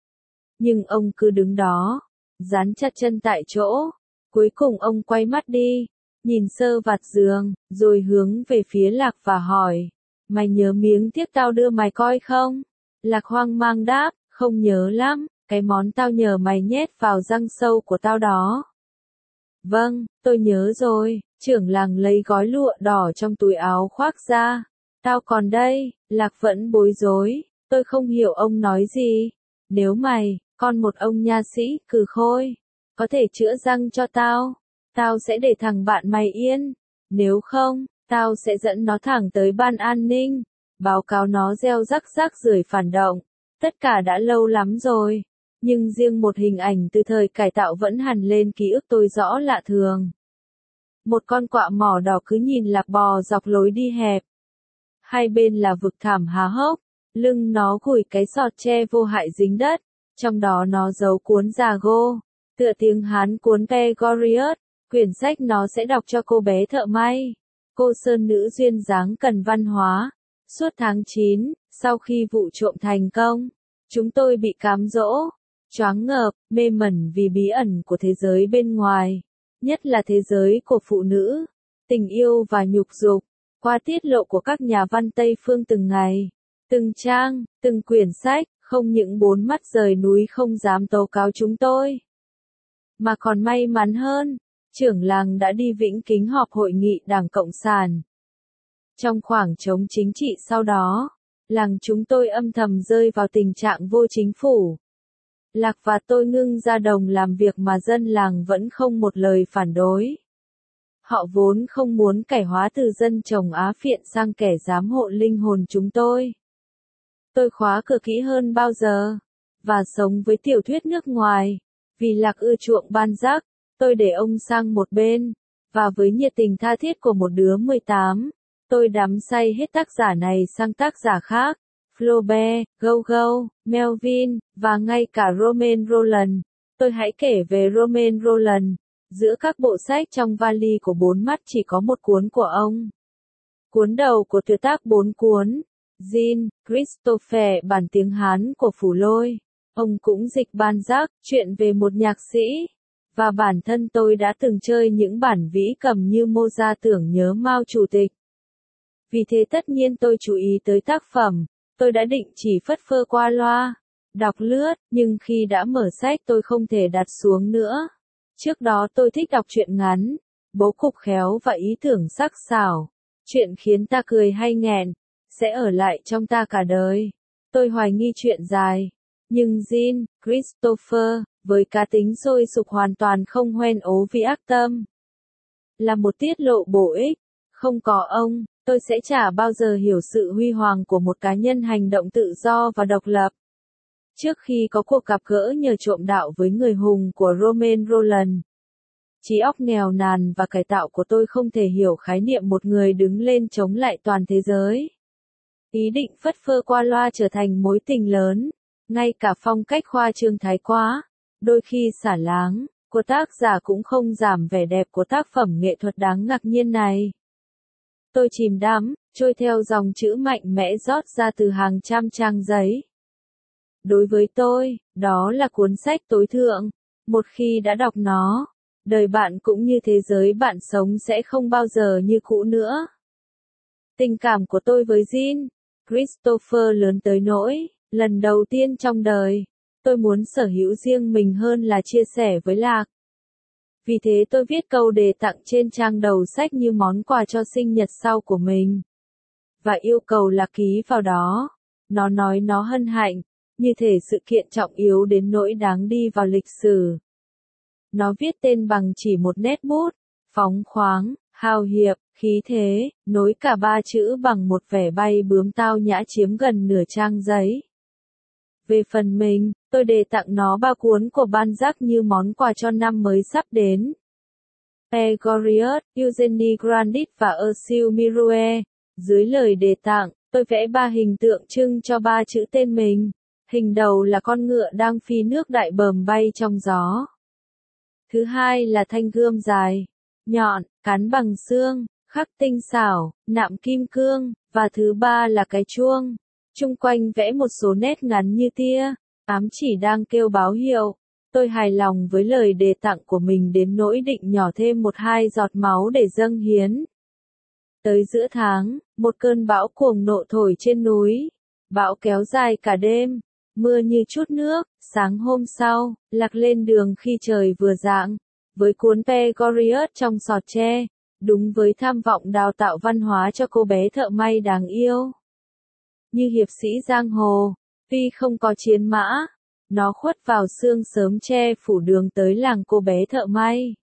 Nhưng ông cứ đứng đó, dán chặt chân tại chỗ. Cuối cùng ông quay mắt đi, nhìn sơ vạt giường, rồi hướng về phía Lạc và hỏi, mày nhớ miếng tiếc tao đưa mày coi không? Lạc hoang mang đáp, không nhớ lắm, cái món tao nhờ mày nhét vào răng sâu của tao đó. Vâng, tôi nhớ rồi, trưởng làng lấy gói lụa đỏ trong túi áo khoác ra. Tao còn đây, Lạc vẫn bối rối, tôi không hiểu ông nói gì. Nếu mày, con một ông nha sĩ, cừ khôi, có thể chữa răng cho tao, tao sẽ để thằng bạn mày yên. Nếu không, tao sẽ dẫn nó thẳng tới ban an ninh, báo cáo nó gieo rắc rác rưởi phản động. Tất cả đã lâu lắm rồi, nhưng riêng một hình ảnh từ thời cải tạo vẫn hằn lên ký ức tôi rõ lạ thường. Một con quạ mỏ đỏ cứ nhìn Lạc bò dọc lối đi hẹp. Hai bên là vực thẳm há hốc, lưng nó gùi cái sọt tre vô hại dính đất, trong đó nó giấu cuốn Jago, tựa tiếng Hán cuốn Pegorius, quyển sách nó sẽ đọc cho cô bé thợ may. Cô sơn nữ duyên dáng cần văn hóa. Suốt tháng chín, sau khi vụ trộm thành công, chúng tôi bị cám dỗ, choáng ngợp, mê mẩn vì bí ẩn của thế giới bên ngoài, nhất là thế giới của phụ nữ, tình yêu và nhục dục, qua tiết lộ của các nhà văn Tây phương từng ngày, từng trang, từng quyển sách, không những bốn mắt rời núi không dám tố cáo chúng tôi, mà còn may mắn hơn, trưởng làng đã đi Vĩnh Kính họp hội nghị Đảng Cộng sản. Trong khoảng trống chính trị sau đó, làng chúng tôi âm thầm rơi vào tình trạng vô chính phủ. Lạc và tôi ngưng ra đồng làm việc mà dân làng vẫn không một lời phản đối. Họ vốn không muốn cải hóa từ dân trồng Á phiện sang kẻ giám hộ linh hồn chúng tôi. Tôi khóa cửa kỹ hơn bao giờ, và sống với tiểu thuyết nước ngoài. Vì Lạc ưa chuộng Balzac, tôi để ông sang một bên, và với nhiệt tình tha thiết của một đứa mười tám, tôi đắm say hết tác giả này sang tác giả khác, Flaubert, Gauguin, Melville, và ngay cả Romain Rolland. Tôi hãy kể về Romain Rolland. Giữa các bộ sách trong vali của bốn mắt chỉ có một cuốn của ông. Cuốn đầu của tuyệt tác bốn cuốn, Jean Christophe bản tiếng Hán của Phủ Lôi. Ông cũng dịch Balzac, chuyện về một nhạc sĩ. Và bản thân tôi đã từng chơi những bản vĩ cầm như Mozart tưởng nhớ Mao Chủ tịch. Vì thế tất nhiên tôi chú ý tới tác phẩm, tôi đã định chỉ phất phơ qua loa, đọc lướt, nhưng khi đã mở sách tôi không thể đặt xuống nữa. Trước đó tôi thích đọc truyện ngắn, bố cục khéo và ý tưởng sắc sảo, chuyện khiến ta cười hay nghẹn, sẽ ở lại trong ta cả đời. Tôi hoài nghi chuyện dài, nhưng Jean Christopher, với cá tính sôi sục hoàn toàn không hoen ố vì ác tâm, là một tiết lộ bổ ích. Không có ông, tôi sẽ chả bao giờ hiểu sự huy hoàng của một cá nhân hành động tự do và độc lập. Trước khi có cuộc gặp gỡ nhờ trộm đạo với người hùng của Romain Rolland, Trí óc nghèo nàn và cải tạo của tôi không thể hiểu khái niệm một người đứng lên chống lại toàn thế giới. Ý định phất phơ qua loa trở thành mối tình lớn, ngay cả phong cách khoa trương thái quá, đôi khi xả láng, của tác giả cũng không giảm vẻ đẹp của tác phẩm nghệ thuật đáng ngạc nhiên này. Tôi chìm đắm, trôi theo dòng chữ mạnh mẽ rót ra từ hàng trăm trang giấy. Đối với tôi, đó là cuốn sách tối thượng. Một khi đã đọc nó, đời bạn cũng như thế giới bạn sống sẽ không bao giờ như cũ nữa. Tình cảm của tôi với Jean Christopher lớn tới nỗi, lần đầu tiên trong đời, tôi muốn sở hữu riêng mình hơn là chia sẻ với Lạc. Vì thế tôi viết câu đề tặng trên trang đầu sách như món quà cho sinh nhật sau của mình. Và yêu cầu Lạc ký vào đó. Nó nói nó hân hạnh, như thể sự kiện trọng yếu đến nỗi đáng đi vào lịch sử. Nó viết tên bằng chỉ một nét bút, phóng khoáng, hào hiệp, khí thế, nối cả ba chữ bằng một vẻ bay bướm tao nhã chiếm gần nửa trang giấy. Về phần mình, tôi đề tặng nó ba cuốn của Balzac như món quà cho năm mới sắp đến. Père Goriot, Eugénie Grandit và Ursule Mirouet. Dưới lời đề tặng, tôi vẽ ba hình tượng trưng cho ba chữ tên mình. Hình đầu là con ngựa đang phi nước đại bờm bay trong gió. Thứ hai là thanh gươm dài, nhọn, cán bằng xương, khắc tinh xảo, nạm kim cương, và thứ ba là cái chuông. Chung quanh vẽ một số nét ngắn như tia, ám chỉ đang kêu báo hiệu. Tôi hài lòng với lời đề tặng của mình đến nỗi định nhỏ thêm một hai giọt máu để dâng hiến. Tới giữa tháng, một cơn bão cuồng nộ thổi trên núi. Bão kéo dài cả đêm, mưa như chút nước. Sáng hôm sau, Lạc lên đường khi trời vừa rạng, với cuốn Père Goriot trong sọt tre, đúng với tham vọng đào tạo văn hóa cho cô bé thợ may đáng yêu. Như hiệp sĩ giang hồ, tuy không có chiến mã, nó khuất vào sương sớm che phủ đường tới làng cô bé thợ may.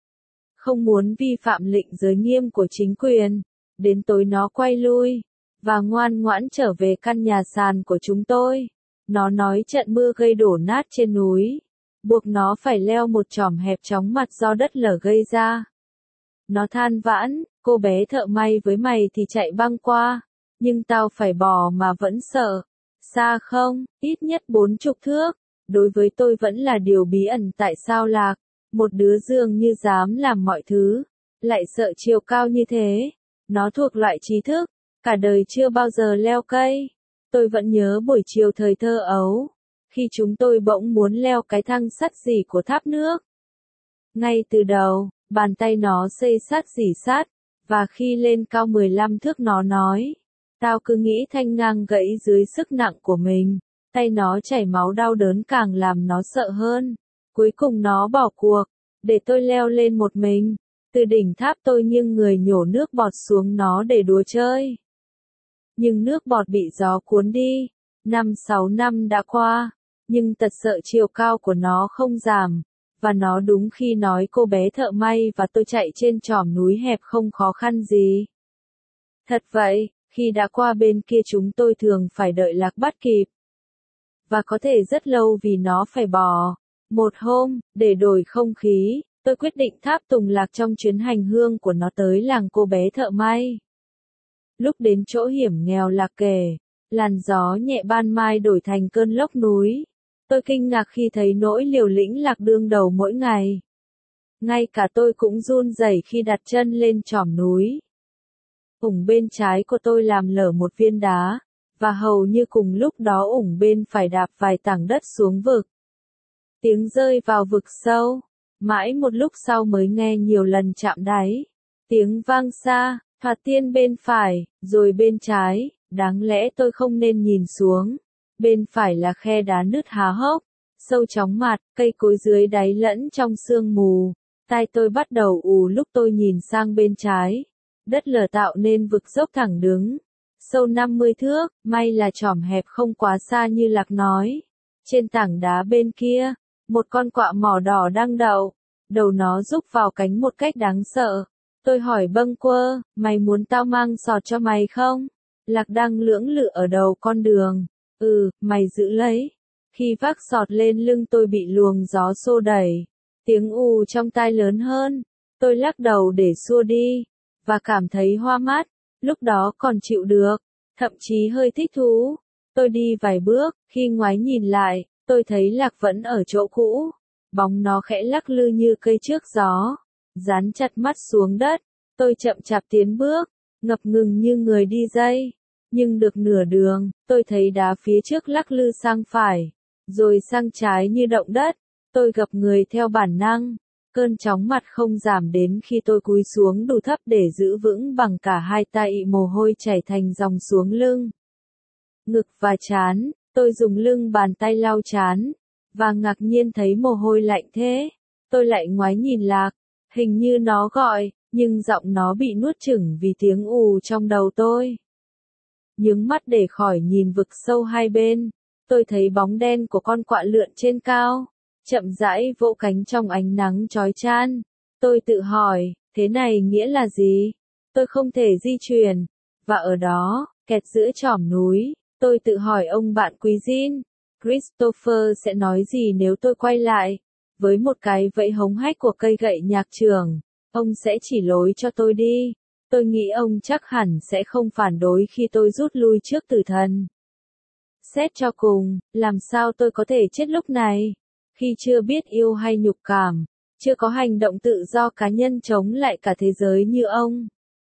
Không muốn vi phạm lệnh giới nghiêm của chính quyền, đến tối nó quay lui, và ngoan ngoãn trở về căn nhà sàn của chúng tôi. Nó nói trận mưa gây đổ nát trên núi, buộc nó phải leo một chòm hẹp chóng mặt do đất lở gây ra. Nó than vãn, cô bé thợ may với mày thì chạy băng qua, nhưng tao phải bò mà vẫn sợ. Xa không, ít nhất bốn chục thước. Đối với tôi vẫn là điều bí ẩn tại sao Lạc, một đứa dường như dám làm mọi thứ, lại sợ chiều cao như thế. Nó thuộc loại trí thức, cả đời chưa bao giờ leo cây. Tôi vẫn nhớ buổi chiều thời thơ ấu, khi chúng tôi bỗng muốn leo cái thang sắt rỉ của tháp nước. Ngay từ đầu, bàn tay nó xây sát rỉ sát, và khi lên cao mười lăm thước nó nói, tao cứ nghĩ thanh ngang gãy dưới sức nặng của mình. Tay nó chảy máu đau đớn càng làm nó sợ hơn. Cuối cùng nó bỏ cuộc, để tôi leo lên một mình. Từ đỉnh tháp tôi nghiêng người nhổ nước bọt xuống nó để đùa chơi. Nhưng nước bọt bị gió cuốn đi. Năm sáu năm đã qua, nhưng tật sợ chiều cao của nó không giảm. Và nó đúng khi nói cô bé thợ may và tôi chạy trên chòm núi hẹp không khó khăn gì. Thật vậy, khi đã qua bên kia chúng tôi thường phải đợi Lạc bắt kịp. Và có thể rất lâu vì nó phải bò. Một hôm, để đổi không khí, tôi quyết định tháp tùng Lạc trong chuyến hành hương của nó tới làng cô bé thợ may. Lúc đến chỗ hiểm nghèo Lạc kể, làn gió nhẹ ban mai đổi thành cơn lốc núi. Tôi kinh ngạc khi thấy nỗi liều lĩnh Lạc đương đầu mỗi ngày. Ngay cả tôi cũng run rẩy khi đặt chân lên chòm núi. Ủng bên trái của tôi làm lở một viên đá, và hầu như cùng lúc đó ủng bên phải đạp vài tảng đất xuống vực. Tiếng rơi vào vực sâu, mãi một lúc sau mới nghe nhiều lần chạm đáy. Tiếng vang xa, thoạt tiên bên phải, rồi bên trái, đáng lẽ tôi không nên nhìn xuống. Bên phải là khe đá nứt há hốc, sâu chóng mặt, cây cối dưới đáy lẫn trong sương mù. Tai tôi bắt đầu ù lúc tôi nhìn sang bên trái. Đất lở tạo nên vực dốc thẳng đứng. Sâu năm mươi thước, may là chòm hẹp không quá xa như Lạc nói. Trên tảng đá bên kia, một con quạ mỏ đỏ đang đậu. Đầu nó rúc vào cánh một cách đáng sợ. Tôi hỏi bâng quơ, mày muốn tao mang sọt cho mày không? Lạc đang lưỡng lự ở đầu con đường. Ừ, mày giữ lấy. Khi vác sọt lên lưng tôi bị luồng gió xô đẩy. Tiếng ù trong tai lớn hơn, tôi lắc đầu để xua đi, và cảm thấy hoa mắt, lúc đó còn chịu được, thậm chí hơi thích thú. Tôi đi vài bước, khi ngoái nhìn lại, tôi thấy Lạc vẫn ở chỗ cũ, bóng nó khẽ lắc lư như cây trước gió, dán chặt mắt xuống đất. Tôi chậm chạp tiến bước, ngập ngừng như người đi dây, nhưng được nửa đường, tôi thấy đá phía trước lắc lư sang phải, rồi sang trái như động đất. Tôi gập người theo bản năng, cơn chóng mặt không giảm đến khi tôi cúi xuống đủ thấp để giữ vững bằng cả hai tay, mồ hôi chảy thành dòng xuống lưng, ngực và trán. Tôi dùng lưng bàn tay lau trán, và ngạc nhiên thấy mồ hôi lạnh thế. Tôi lại ngoái nhìn Lạc, hình như nó gọi, nhưng giọng nó bị nuốt chửng vì tiếng ù trong đầu tôi. Nhướng mắt để khỏi nhìn vực sâu hai bên, tôi thấy bóng đen của con quạ lượn trên cao, chậm rãi vỗ cánh trong ánh nắng chói chang. Tôi tự hỏi, thế này nghĩa là gì? Tôi không thể di chuyển, và ở đó, kẹt giữa chỏm núi, tôi tự hỏi ông bạn quý Jean, Christopher sẽ nói gì nếu tôi quay lại? Với một cái vẫy hống hách của cây gậy nhạc trưởng, ông sẽ chỉ lối cho tôi đi. Tôi nghĩ ông chắc hẳn sẽ không phản đối khi tôi rút lui trước tử thần. Xét cho cùng, làm sao tôi có thể chết lúc này? Khi chưa biết yêu hay nhục cảm, chưa có hành động tự do cá nhân chống lại cả thế giới như ông.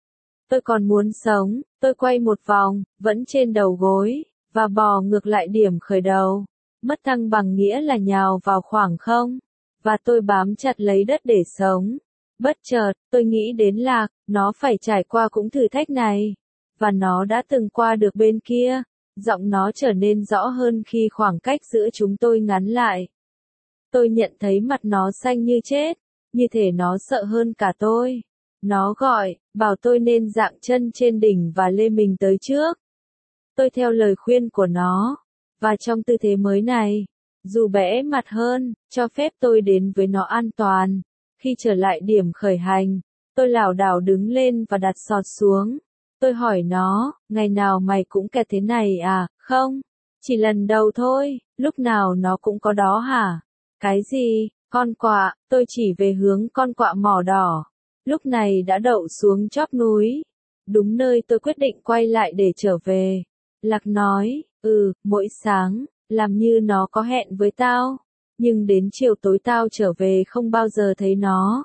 Tôi còn muốn sống. Tôi quay một vòng, vẫn trên đầu gối, và bò ngược lại điểm khởi đầu. Mất thăng bằng nghĩa là nhào vào khoảng không, và tôi bám chặt lấy đất để sống. Bất chợt, tôi nghĩ đến Lạc, nó phải trải qua cũng thử thách này, và nó đã từng qua được bên kia. Giọng nó trở nên rõ hơn khi khoảng cách giữa chúng tôi ngắn lại. Tôi nhận thấy mặt nó xanh như chết, như thể nó sợ hơn cả tôi. Nó gọi, bảo tôi nên dạng chân trên đỉnh và lê mình tới trước. Tôi theo lời khuyên của nó, và trong tư thế mới này, dù bẽ mặt hơn, cho phép tôi đến với nó an toàn. Khi trở lại điểm khởi hành, tôi lảo đảo đứng lên và đặt sọt xuống. Tôi hỏi nó, ngày nào mày cũng kẹt thế này à? Không, chỉ lần đầu thôi. Lúc nào nó cũng có đó hả? Cái gì? Con quạ. Tôi chỉ về hướng con quạ mỏ đỏ, lúc này đã đậu xuống chóp núi, đúng nơi tôi quyết định quay lại để trở về. Lạc nói, ừ, mỗi sáng, làm như nó có hẹn với tao, nhưng đến chiều tối tao trở về không bao giờ thấy nó.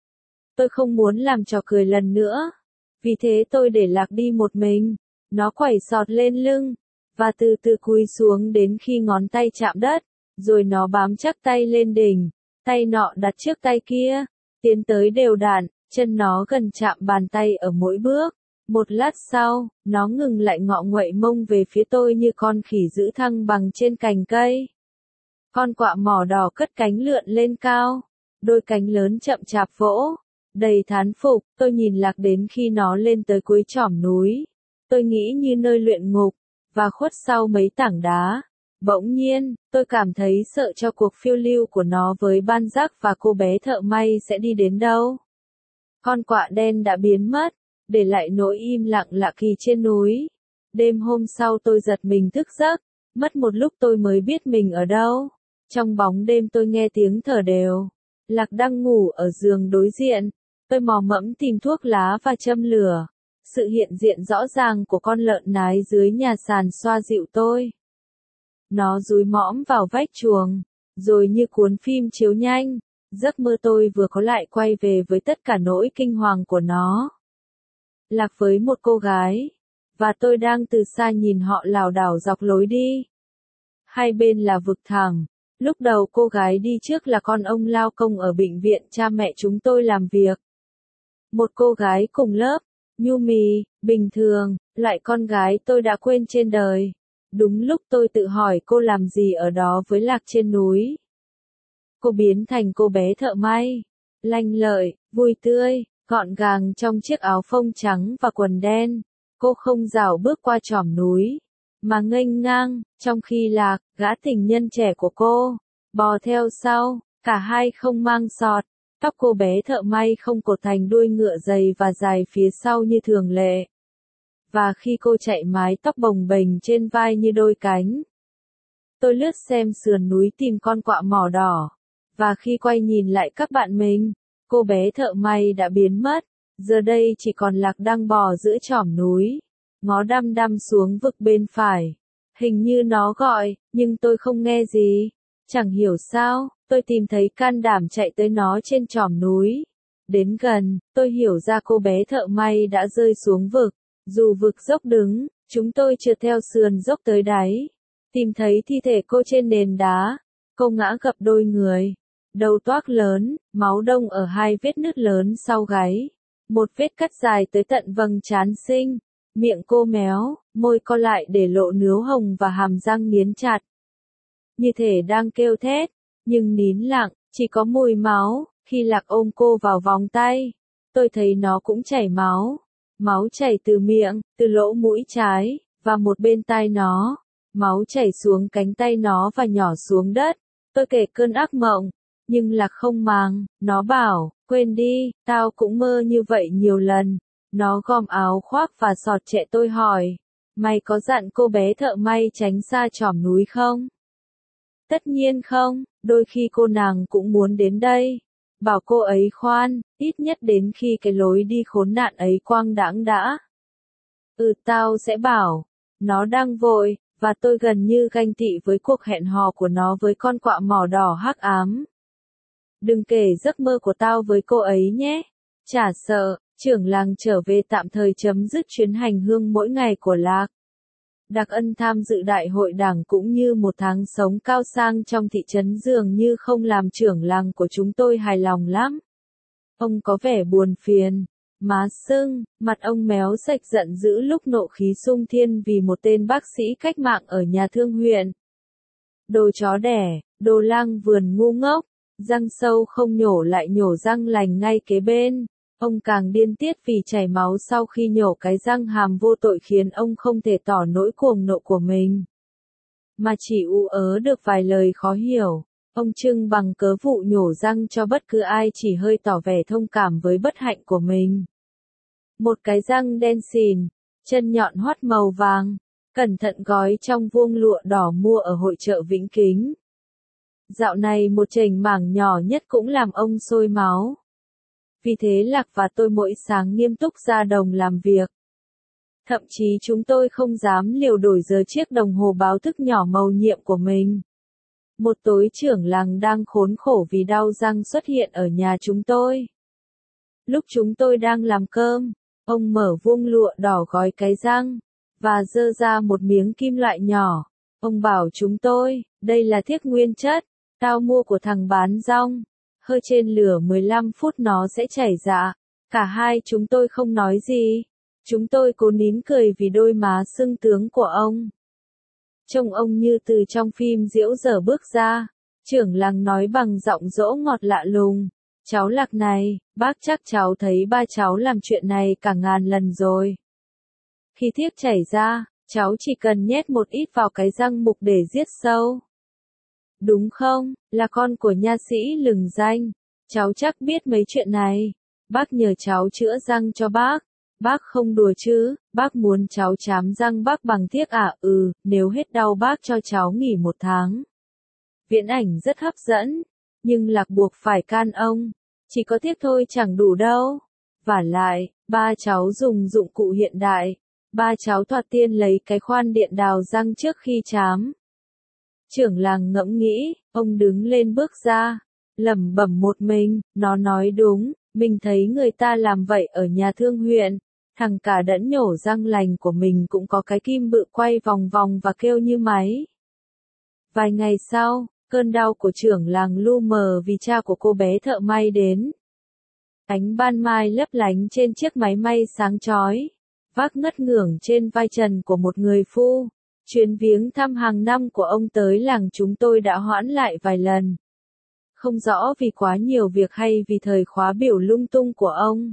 Tôi không muốn làm trò cười lần nữa, vì thế tôi để Lạc đi một mình. Nó quẩy sọt lên lưng, và từ từ cúi xuống đến khi ngón tay chạm đất, rồi nó bám chắc tay lên đỉnh, tay nọ đặt trước tay kia, tiến tới đều đặn, chân nó gần chạm bàn tay ở mỗi bước. Một lát sau, nó ngừng lại, ngọ nguậy mông về phía tôi như con khỉ giữ thăng bằng trên cành cây. Con quạ mỏ đỏ cất cánh lượn lên cao, đôi cánh lớn chậm chạp vỗ, đầy thán phục. Tôi nhìn Lạc đến khi nó lên tới cuối chỏm núi. Tôi nghĩ như nơi luyện ngục, và khuất sau mấy tảng đá. Bỗng nhiên, tôi cảm thấy sợ cho cuộc phiêu lưu của nó với Ban Giác và cô bé thợ may sẽ đi đến đâu. Con quạ đen đã biến mất, để lại nỗi im lặng lạ kỳ trên núi. Đêm hôm sau tôi giật mình thức giấc, mất một lúc tôi mới biết mình ở đâu. Trong bóng đêm tôi nghe tiếng thở đều. Lạc đang ngủ ở giường đối diện. Tôi mò mẫm tìm thuốc lá và châm lửa. Sự hiện diện rõ ràng của con lợn nái dưới nhà sàn xoa dịu tôi. Nó dúi mõm vào vách chuồng, rồi như cuốn phim chiếu nhanh, giấc mơ tôi vừa có lại quay về với tất cả nỗi kinh hoàng của nó. Lạc với một cô gái, và tôi đang từ xa nhìn họ lảo đảo dọc lối đi. Hai bên là vực thẳm. Lúc đầu cô gái đi trước là con ông lao công ở bệnh viện cha mẹ chúng tôi làm việc. Một cô gái cùng lớp, nhu mì, bình thường, loại con gái tôi đã quên trên đời. Đúng lúc tôi tự hỏi cô làm gì ở đó với Lạc trên núi. Cô biến thành cô bé thợ may, lanh lợi, vui tươi, gọn gàng trong chiếc áo phông trắng và quần đen. Cô không rảo bước qua chỏm núi, mà nghênh ngang, trong khi Lạc, gã tình nhân trẻ của cô, bò theo sau. Cả hai không mang sọt. Tóc cô bé thợ may không cột thành đuôi ngựa dày và dài phía sau như thường lệ. Và khi cô chạy, mái tóc bồng bềnh trên vai như đôi cánh. Tôi lướt xem sườn núi tìm con quạ mỏ đỏ, Và khi quay nhìn lại các bạn mình, cô bé thợ may đã biến mất, giờ đây chỉ còn Lạc đang bò giữa chỏm núi, ngó đăm đăm xuống vực bên phải. Hình như nó gọi, nhưng tôi không nghe gì. Chẳng hiểu sao, tôi tìm thấy can đảm chạy tới nó trên chỏm núi. Đến gần, tôi hiểu ra cô bé thợ may đã rơi xuống vực. Dù vực dốc đứng, chúng tôi trượt theo sườn dốc tới đáy. Tìm thấy thi thể cô trên nền đá. Cô ngã gập đôi người. Đầu toác lớn, máu đông ở hai vết nứt lớn sau gáy. Một vết cắt dài tới tận vầng trán xinh. Miệng cô méo, môi co lại để lộ nướu hồng và hàm răng nghiến chặt. Như thể đang kêu thét, nhưng nín lặng, chỉ có mùi máu. Khi Lạc ôm cô vào vòng tay, tôi thấy nó cũng chảy máu. Máu chảy từ miệng, từ lỗ mũi trái, và một bên tai nó. Máu chảy xuống cánh tay nó và nhỏ xuống đất. Tôi kể cơn ác mộng, nhưng Lạc không màng, nó bảo, quên đi, tao cũng mơ như vậy nhiều lần. Nó gom áo khoác và sọt trẻ. Tôi hỏi, mày có dặn cô bé thợ may tránh xa chỏm núi không? Tất nhiên không, đôi khi cô nàng cũng muốn đến đây. Bảo cô ấy khoan, ít nhất đến khi cái lối đi khốn nạn ấy quang đãng đã. Ừ, tao sẽ bảo. Nó đang vội, và tôi gần như ganh tị với cuộc hẹn hò của nó với con quạ mỏ đỏ hắc ám. Đừng kể giấc mơ của tao với cô ấy nhé. Chả sợ, trưởng làng trở về tạm thời chấm dứt chuyến hành hương mỗi ngày của Lạc. Đặc Ân tham dự đại hội đảng cũng như một tháng sống cao sang trong thị trấn dường như không làm trưởng làng của chúng tôi hài lòng lắm. Ông có vẻ buồn phiền, má sưng, mặt ông méo sạch giận dữ lúc nộ khí sung thiên vì một tên bác sĩ cách mạng ở nhà thương huyện. Đồ chó đẻ, đồ lang vườn ngu ngốc, răng sâu không nhổ lại nhổ răng lành ngay kế bên. Ông càng điên tiết vì chảy máu sau khi nhổ cái răng hàm vô tội khiến ông không thể tỏ nỗi cuồng nộ của mình. Mà chỉ ú ớ được vài lời khó hiểu. Ông trưng bằng cớ vụ nhổ răng cho bất cứ ai chỉ hơi tỏ vẻ thông cảm với bất hạnh của mình. Một cái răng đen xìn, chân nhọn hoắt màu vàng, cẩn thận gói trong vuông lụa đỏ mua ở hội chợ Vĩnh Kính. Dạo này một chành mảng nhỏ nhất cũng làm ông sôi máu. Vì thế Lạc và tôi mỗi sáng nghiêm túc ra đồng làm việc. Thậm chí chúng tôi không dám liều đổi giờ chiếc đồng hồ báo thức nhỏ màu nhiệm của mình. Một tối trưởng làng đang khốn khổ vì đau răng xuất hiện ở nhà chúng tôi. Lúc chúng tôi đang làm cơm, ông mở vuông lụa đỏ gói cái răng, và giơ ra một miếng kim loại nhỏ. Ông bảo chúng tôi, đây là thiếc nguyên chất, tao mua của thằng bán rong. Hơi trên lửa mười lăm phút nó sẽ chảy ra. Cả hai chúng tôi không nói gì. Chúng tôi cố nín cười vì đôi má sưng tướng của ông. Trông ông như từ trong phim diễu dở bước ra. Trưởng làng nói bằng giọng dỗ ngọt lạ lùng. Cháu Lạc này, bác chắc cháu thấy ba cháu làm chuyện này cả ngàn lần rồi. Khi thiếc chảy ra, cháu chỉ cần nhét một ít vào cái răng mục để giết sâu. Đúng không, là con của nha sĩ lừng danh. Cháu chắc biết mấy chuyện này. Bác nhờ cháu chữa răng cho bác. Bác không đùa chứ, bác muốn cháu chám răng bác bằng thiếc à? Ừ, nếu hết đau bác cho cháu nghỉ một tháng. Viễn ảnh rất hấp dẫn, nhưng Lạc buộc phải can ông. Chỉ có thiếc thôi chẳng đủ đâu. Vả lại, ba cháu dùng dụng cụ hiện đại. Ba cháu thoạt tiên lấy cái khoan điện đào răng trước khi chám. Trưởng làng ngẫm nghĩ, ông đứng lên bước ra, lẩm bẩm một mình, nó nói đúng, mình thấy người ta làm vậy ở nhà thương huyện, thằng cả đẫn nhổ răng lành của mình cũng có cái kim bự quay vòng vòng và kêu như máy. Vài ngày sau, cơn đau của trưởng làng lu mờ vì cha của cô bé thợ may đến. Ánh ban mai lấp lánh trên chiếc máy may sáng chói, vác ngất ngưởng trên vai trần của một người phu. Chuyến viếng thăm hàng năm của ông tới làng chúng tôi đã hoãn lại vài lần. Không rõ vì quá nhiều việc hay vì thời khóa biểu lung tung của ông.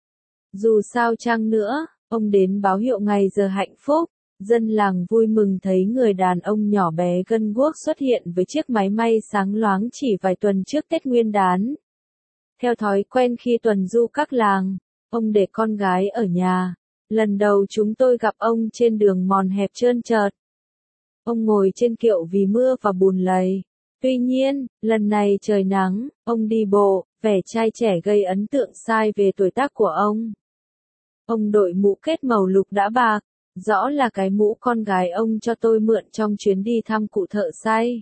Dù sao chăng nữa, ông đến báo hiệu ngày giờ hạnh phúc. Dân làng vui mừng thấy người đàn ông nhỏ bé gân guốc xuất hiện với chiếc máy may sáng loáng chỉ vài tuần trước Tết Nguyên đán. Theo thói quen khi tuần du các làng, ông để con gái ở nhà. Lần đầu chúng tôi gặp ông trên đường mòn hẹp trơn trợt. Ông ngồi trên kiệu vì mưa và bùn lầy. Tuy nhiên, lần này trời nắng, ông đi bộ, vẻ trai trẻ gây ấn tượng sai về tuổi tác của ông. Ông đội mũ kết màu lục đã bạc, rõ là cái mũ con gái ông cho tôi mượn trong chuyến đi thăm cụ thợ xay.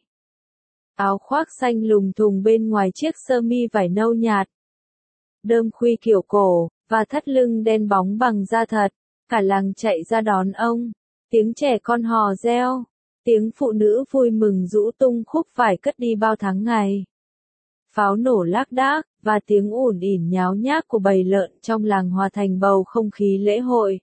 Áo khoác xanh lùng thùng bên ngoài chiếc sơ mi vải nâu nhạt. Đơm khuy kiểu cổ, và thắt lưng đen bóng bằng da thật. Cả làng chạy ra đón ông. Tiếng trẻ con hò reo. Tiếng phụ nữ vui mừng rũ tung khúc vải cất đi bao tháng ngày. Pháo nổ lác đác, và tiếng ồn ỉn nháo nhác của bầy lợn trong làng hòa thành bầu không khí lễ hội.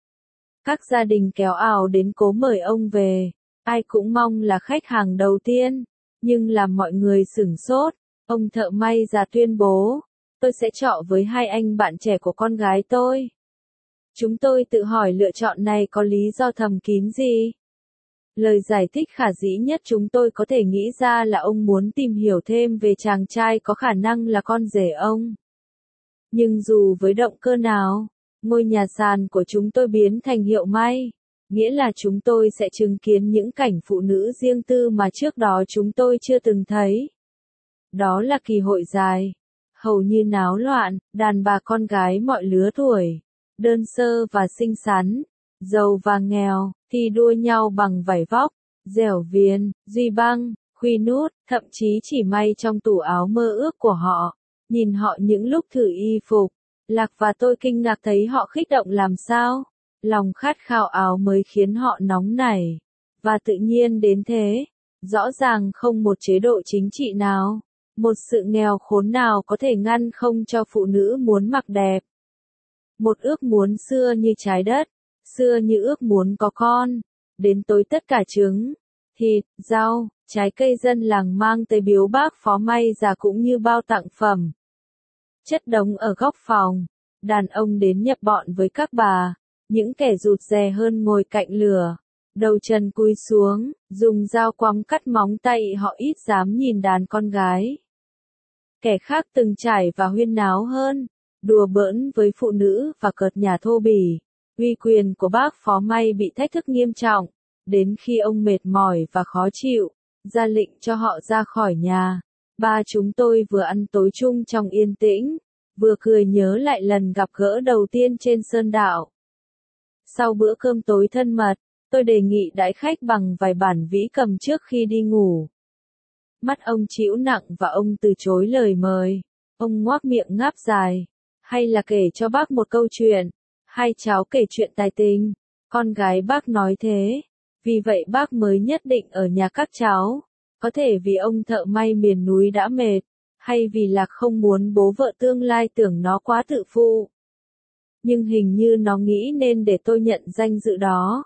Các gia đình kéo ào đến cố mời ông về. Ai cũng mong là khách hàng đầu tiên. Nhưng làm mọi người sửng sốt, ông thợ may già tuyên bố, tôi sẽ trọ với hai anh bạn trẻ của con gái tôi. Chúng tôi tự hỏi lựa chọn này có lý do thầm kín gì? Lời giải thích khả dĩ nhất chúng tôi có thể nghĩ ra là ông muốn tìm hiểu thêm về chàng trai có khả năng là con rể ông. Nhưng dù với động cơ nào, ngôi nhà sàn của chúng tôi biến thành hiệu may. Nghĩa là chúng tôi sẽ chứng kiến những cảnh phụ nữ riêng tư mà trước đó chúng tôi chưa từng thấy. Đó là kỳ hội dài, hầu như náo loạn, đàn bà con gái mọi lứa tuổi, đơn sơ và xinh xắn, giàu và nghèo, thi đua nhau bằng vải vóc, dẻo viền, duy băng, khuy nút, thậm chí chỉ may trong tủ áo mơ ước của họ. Nhìn họ những lúc thử y phục, Lạc và tôi kinh ngạc thấy họ kích động làm sao. Lòng khát khao áo mới khiến họ nóng nảy. Và tự nhiên đến thế. Rõ ràng không một chế độ chính trị nào, một sự nghèo khốn nào có thể ngăn không cho phụ nữ muốn mặc đẹp. Một ước muốn xưa như trái đất, xưa như ước muốn có con. Đến tối tất cả trứng, thịt, rau, trái cây dân làng mang tới biếu bác phó may già cũng như bao tặng phẩm. Chất đống ở góc phòng, đàn ông đến nhập bọn với các bà. Những kẻ rụt rè hơn ngồi cạnh lửa, đầu trần cúi xuống, dùng dao quắm cắt móng tay họ ít dám nhìn đàn con gái. Kẻ khác từng trải và huyên náo hơn, đùa bỡn với phụ nữ và cợt nhả thô bỉ. Uy quyền của bác phó may bị thách thức nghiêm trọng, đến khi ông mệt mỏi và khó chịu, ra lệnh cho họ ra khỏi nhà. Ba chúng tôi vừa ăn tối chung trong yên tĩnh, vừa cười nhớ lại lần gặp gỡ đầu tiên trên sơn đạo. Sau bữa cơm tối thân mật, tôi đề nghị đãi khách bằng vài bản vĩ cầm trước khi đi ngủ. Mắt ông trĩu nặng và ông từ chối lời mời. Ông ngoác miệng ngáp dài. Hay là kể cho bác một câu chuyện. Hai cháu kể chuyện tài tình. Con gái bác nói thế. Vì vậy bác mới nhất định ở nhà các cháu. Có thể vì ông thợ may miền núi đã mệt. Hay vì Lạc không muốn bố vợ tương lai tưởng nó quá tự phụ. Nhưng hình như nó nghĩ nên để tôi nhận danh dự đó.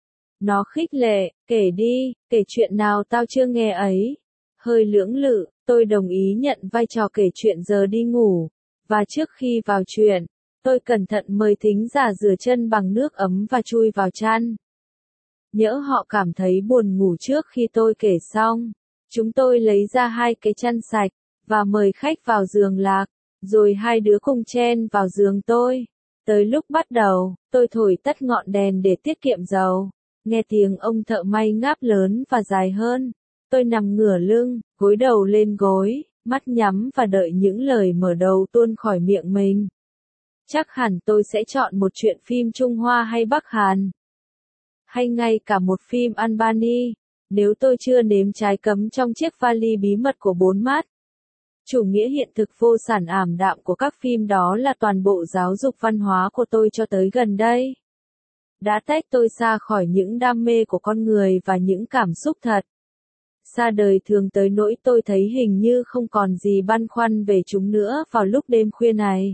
Nó khích lệ, kể đi, kể chuyện nào tao chưa nghe ấy. Hơi lưỡng lự, tôi đồng ý nhận vai trò kể chuyện giờ đi ngủ. Và trước khi vào chuyện, tôi cẩn thận mời thính giả rửa chân bằng nước ấm và chui vào chăn. Nhỡ họ cảm thấy buồn ngủ trước khi tôi kể xong. Chúng tôi lấy ra hai cái chăn sạch, và mời khách vào giường Lạc. Rồi hai đứa cùng chen vào giường tôi. Tới lúc bắt đầu, tôi thổi tắt ngọn đèn để tiết kiệm dầu. Nghe tiếng ông thợ may ngáp lớn và dài hơn. Tôi nằm ngửa lưng, gối đầu lên gối, mắt nhắm và đợi những lời mở đầu tuôn khỏi miệng mình. Chắc hẳn tôi sẽ chọn một chuyện phim Trung Hoa hay Bắc Hàn. Hay ngay cả một phim Albany, nếu tôi chưa nếm trái cấm trong chiếc vali bí mật của bốn mắt. Chủ nghĩa hiện thực vô sản ảm đạm của các phim đó là toàn bộ giáo dục văn hóa của tôi cho tới gần đây. Đã tách tôi xa khỏi những đam mê của con người và những cảm xúc thật. Xa đời thường tới nỗi tôi thấy hình như không còn gì băn khoăn về chúng nữa vào lúc đêm khuya này.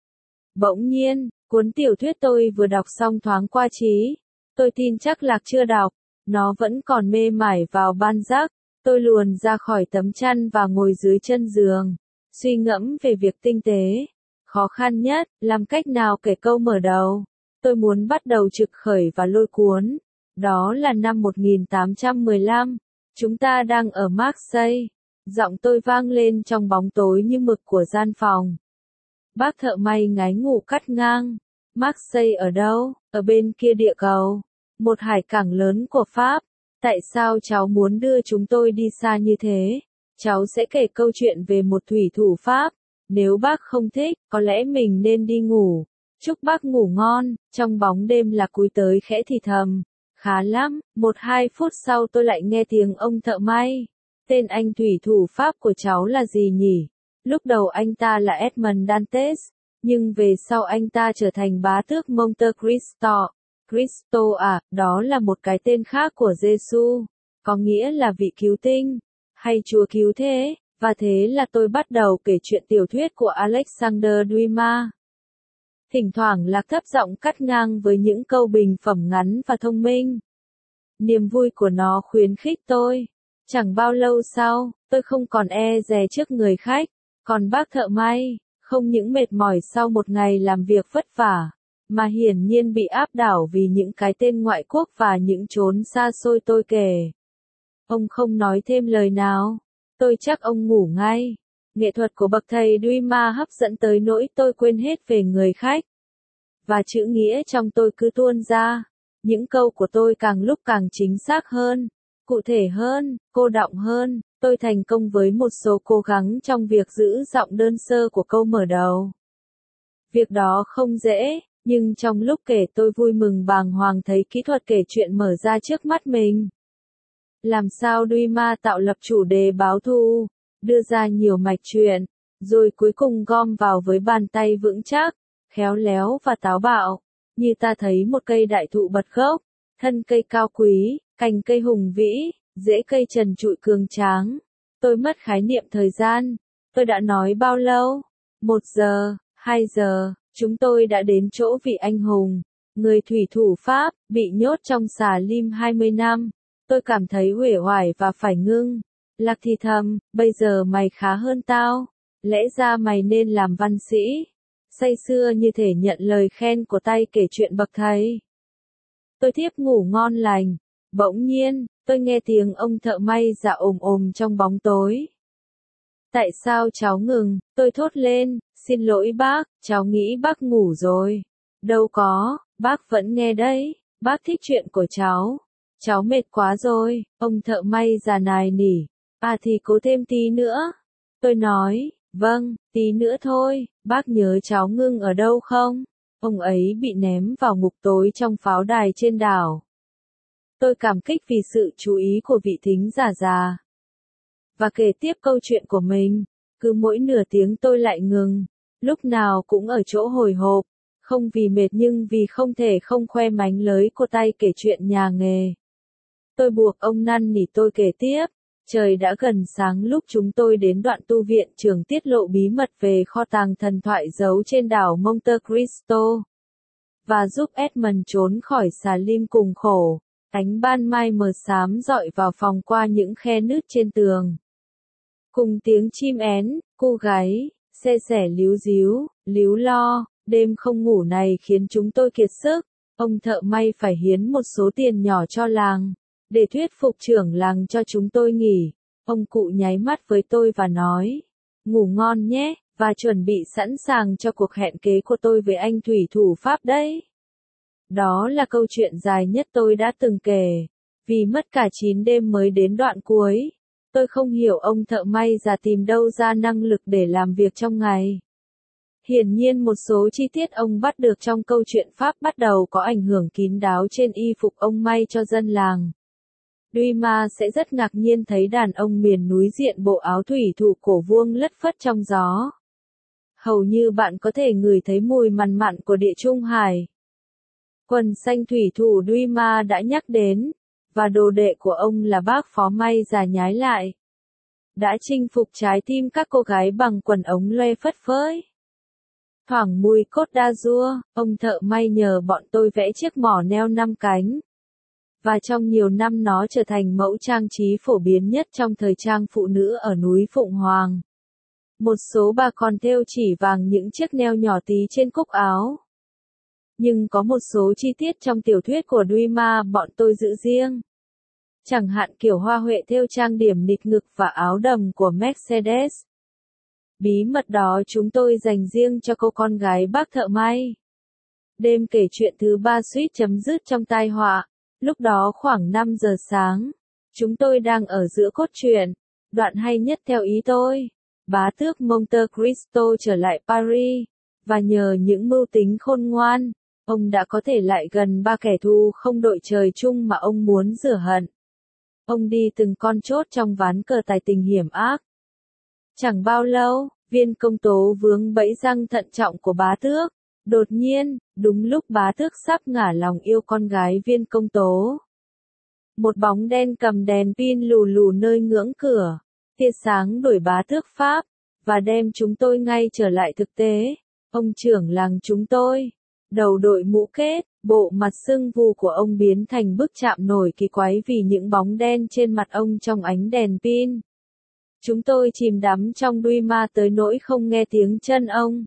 Bỗng nhiên, cuốn tiểu thuyết tôi vừa đọc xong thoáng qua trí. Tôi tin chắc Lạc chưa đọc, nó vẫn còn mê mải vào ban giác. Tôi luồn ra khỏi tấm chăn và ngồi dưới chân giường, suy ngẫm về việc tinh tế. Khó khăn nhất, làm cách nào kể câu mở đầu. Tôi muốn bắt đầu trực khởi và lôi cuốn. Đó là năm một nghìn tám trăm mười lăm. Chúng ta đang ở Marseille. Giọng tôi vang lên trong bóng tối như mực của gian phòng. Bác thợ may ngái ngủ cắt ngang. Marseille ở đâu? Ở bên kia địa cầu. Một hải cảng lớn của Pháp. Tại sao cháu muốn đưa chúng tôi đi xa như thế? cháu sẽ kể câu chuyện về một thủy thủ Pháp. Nếu bác không thích, có lẽ mình nên đi ngủ. Chúc bác ngủ ngon. Trong bóng đêm là cúi tới khẽ thì thầm. Khá lắm. Một hai phút sau tôi lại nghe tiếng ông thợ may. Tên anh thủy thủ Pháp của cháu là gì nhỉ? Lúc đầu anh ta là Edmond Dantes, nhưng về sau anh ta trở thành bá tước Monte Cristo. Cristo à, đó là một cái tên khác của Giêsu, có nghĩa là vị cứu tinh, hay Chúa cứu thế, và thế là tôi bắt đầu kể chuyện tiểu thuyết của Alexander Dumas. Thỉnh thoảng Lạc thấp giọng cắt ngang với những câu bình phẩm ngắn và thông minh. Niềm vui của nó khuyến khích tôi. Chẳng bao lâu sau, tôi không còn e dè trước người khách, còn bác thợ may, không những mệt mỏi sau một ngày làm việc vất vả, mà hiển nhiên bị áp đảo vì những cái tên ngoại quốc và những chốn xa xôi tôi kể. Ông không nói thêm lời nào, tôi chắc ông ngủ ngay. Nghệ thuật của bậc thầy Dumas hấp dẫn tới nỗi tôi quên hết về người khách. Và chữ nghĩa trong tôi cứ tuôn ra, những câu của tôi càng lúc càng chính xác hơn, cụ thể hơn, cô đọng hơn. Tôi thành công với một số cố gắng trong việc giữ giọng đơn sơ của câu mở đầu. Việc đó không dễ, nhưng trong lúc kể tôi vui mừng bàng hoàng thấy kỹ thuật kể chuyện mở ra trước mắt mình. Làm sao Dumas tạo lập chủ đề báo thù, đưa ra nhiều mạch chuyện, rồi cuối cùng gom vào với bàn tay vững chắc, khéo léo và táo bạo, như ta thấy một cây đại thụ bật gốc, thân cây cao quý, cành cây hùng vĩ, rễ cây trần trụi cường tráng. Tôi mất khái niệm thời gian. Tôi đã nói bao lâu? Một giờ, hai giờ, chúng tôi đã đến chỗ vị anh hùng, người thủy thủ Pháp, bị nhốt trong xà lim hai mươi năm. Tôi cảm thấy uể oải và phải ngưng. Lạc thì thầm, bây giờ mày khá hơn tao. Lẽ ra mày nên làm văn sĩ. Say sưa như thể nhận lời khen của tay kể chuyện bậc thầy. Tôi thiếp ngủ ngon lành. Bỗng nhiên, tôi nghe tiếng ông thợ may dạ ồm ồm trong bóng tối. Tại sao cháu ngừng? Tôi thốt lên, xin lỗi bác, cháu nghĩ bác ngủ rồi. Đâu có, bác vẫn nghe đấy, bác thích chuyện của cháu. Cháu mệt quá rồi, ông thợ may già nài nỉ. À thì cố thêm tí nữa. Tôi nói, vâng, tí nữa thôi, bác nhớ cháu ngưng ở đâu không? Ông ấy bị ném vào ngục tối trong pháo đài trên đảo. Tôi cảm kích vì sự chú ý của vị thính giả già. Và kể tiếp câu chuyện của mình, cứ mỗi nửa tiếng tôi lại ngừng, lúc nào cũng ở chỗ hồi hộp, không vì mệt nhưng vì không thể không khoe mánh lới của tay kể chuyện nhà nghề. Tôi buộc ông năn nỉ tôi kể tiếp. Trời đã gần sáng lúc chúng tôi đến đoạn tu viện trưởng tiết lộ bí mật về kho tàng thần thoại giấu trên đảo Monte Cristo. Và giúp Edmond trốn khỏi xà lim cùng khổ. Ánh ban mai mờ xám dọi vào phòng qua những khe nứt trên tường. Cùng tiếng chim én, cô gái, xe sẻ líu díu, líu lo, đêm không ngủ này khiến chúng tôi kiệt sức. Ông thợ may phải hiến một số tiền nhỏ cho làng, để thuyết phục trưởng làng cho chúng tôi nghỉ. Ông cụ nháy mắt với tôi và nói, ngủ ngon nhé, và chuẩn bị sẵn sàng cho cuộc hẹn kế của tôi với anh thủy thủ Pháp đấy. Đó là câu chuyện dài nhất tôi đã từng kể. Vì mất cả chín đêm mới đến đoạn cuối, tôi không hiểu ông thợ may già tìm đâu ra năng lực để làm việc trong ngày. Hiển nhiên một số chi tiết ông bắt được trong câu chuyện Pháp bắt đầu có ảnh hưởng kín đáo trên y phục ông may cho dân làng. Dumas sẽ rất ngạc nhiên thấy đàn ông miền núi diện bộ áo thủy thủ cổ vuông lất phất trong gió. Hầu như bạn có thể ngửi thấy mùi mằn mặn của địa Trung Hải. Quần xanh thủy thủ Dumas đã nhắc đến, và đồ đệ của ông là bác phó may già nhái lại. Đã chinh phục trái tim các cô gái bằng quần ống loe phất phới. Thoảng mùi cốt d'Azur, ông thợ may nhờ bọn tôi vẽ chiếc mỏ neo năm cánh. Và trong nhiều năm nó trở thành mẫu trang trí phổ biến nhất trong thời trang phụ nữ ở núi Phụng Hoàng. Một số bà còn thêu chỉ vàng những chiếc neo nhỏ tí trên cúc áo. Nhưng có một số chi tiết trong tiểu thuyết của Dumas bọn tôi giữ riêng. Chẳng hạn kiểu hoa huệ thêu trang điểm nịt ngực và áo đầm của Mercedes. Bí mật đó chúng tôi dành riêng cho cô con gái bác thợ may. Đêm kể chuyện thứ ba suýt chấm dứt trong tai họa. Lúc đó khoảng năm giờ sáng. Chúng tôi đang ở giữa cốt truyện. Đoạn hay nhất theo ý tôi, bá tước Monte Cristo trở lại Paris, và nhờ những mưu tính khôn ngoan, ông đã có thể lại gần ba kẻ thù không đội trời chung mà ông muốn rửa hận. Ông đi từng con chốt trong ván cờ tài tình hiểm ác. Chẳng bao lâu, viên công tố vướng bẫy răng thận trọng của bá tước. Đột nhiên, đúng lúc bá tước sắp ngả lòng yêu con gái viên công tố, một bóng đen cầm đèn pin lù lù nơi ngưỡng cửa, tia sáng đuổi bá tước Pháp, và đem chúng tôi ngay trở lại thực tế. Ông trưởng làng chúng tôi, đầu đội mũ kết, bộ mặt sưng vù của ông biến thành bức chạm nổi kỳ quái vì những bóng đen trên mặt ông trong ánh đèn pin. Chúng tôi chìm đắm trong đuôi ma tới nỗi không nghe tiếng chân ông.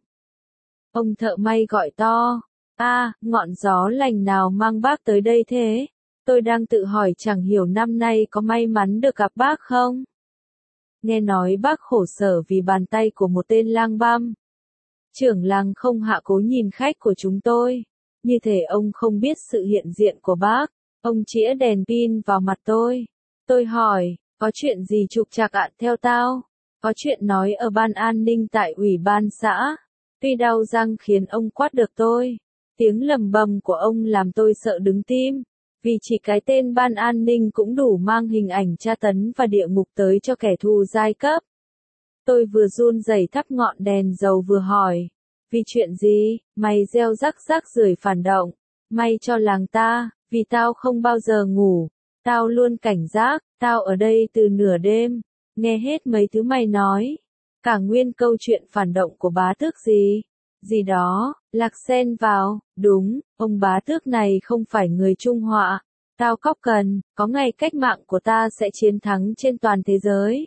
Ông thợ may gọi to, a, ngọn gió lành nào mang bác tới đây thế? Tôi đang tự hỏi chẳng hiểu năm nay có may mắn được gặp bác không? Nghe nói bác khổ sở vì bàn tay của một tên lang băm. Trưởng làng không hạ cố nhìn khách của chúng tôi, như thể ông không biết sự hiện diện của bác. Ông chĩa đèn pin vào mặt tôi. Tôi hỏi, có chuyện gì trục trặc ạ theo tao? Có chuyện nói ở ban an ninh tại ủy ban xã. Tuy đau răng khiến ông quát được tôi. Tiếng lầm bầm của ông làm tôi sợ đứng tim. Vì chỉ cái tên ban an ninh cũng đủ mang hình ảnh tra tấn và địa ngục tới cho kẻ thù giai cấp. Tôi vừa run rẩy thắp ngọn đèn dầu vừa hỏi. Vì chuyện gì, mày gieo rắc rắc rưởi phản động. May cho làng ta, vì tao không bao giờ ngủ. Tao luôn cảnh giác, tao ở đây từ nửa đêm. Nghe hết mấy thứ mày nói. Cả nguyên câu chuyện phản động của bá tước gì. Gì đó, lạc xen vào, đúng, ông bá tước này không phải người Trung Họa. Tao cóc cần, có ngày cách mạng của ta sẽ chiến thắng trên toàn thế giới.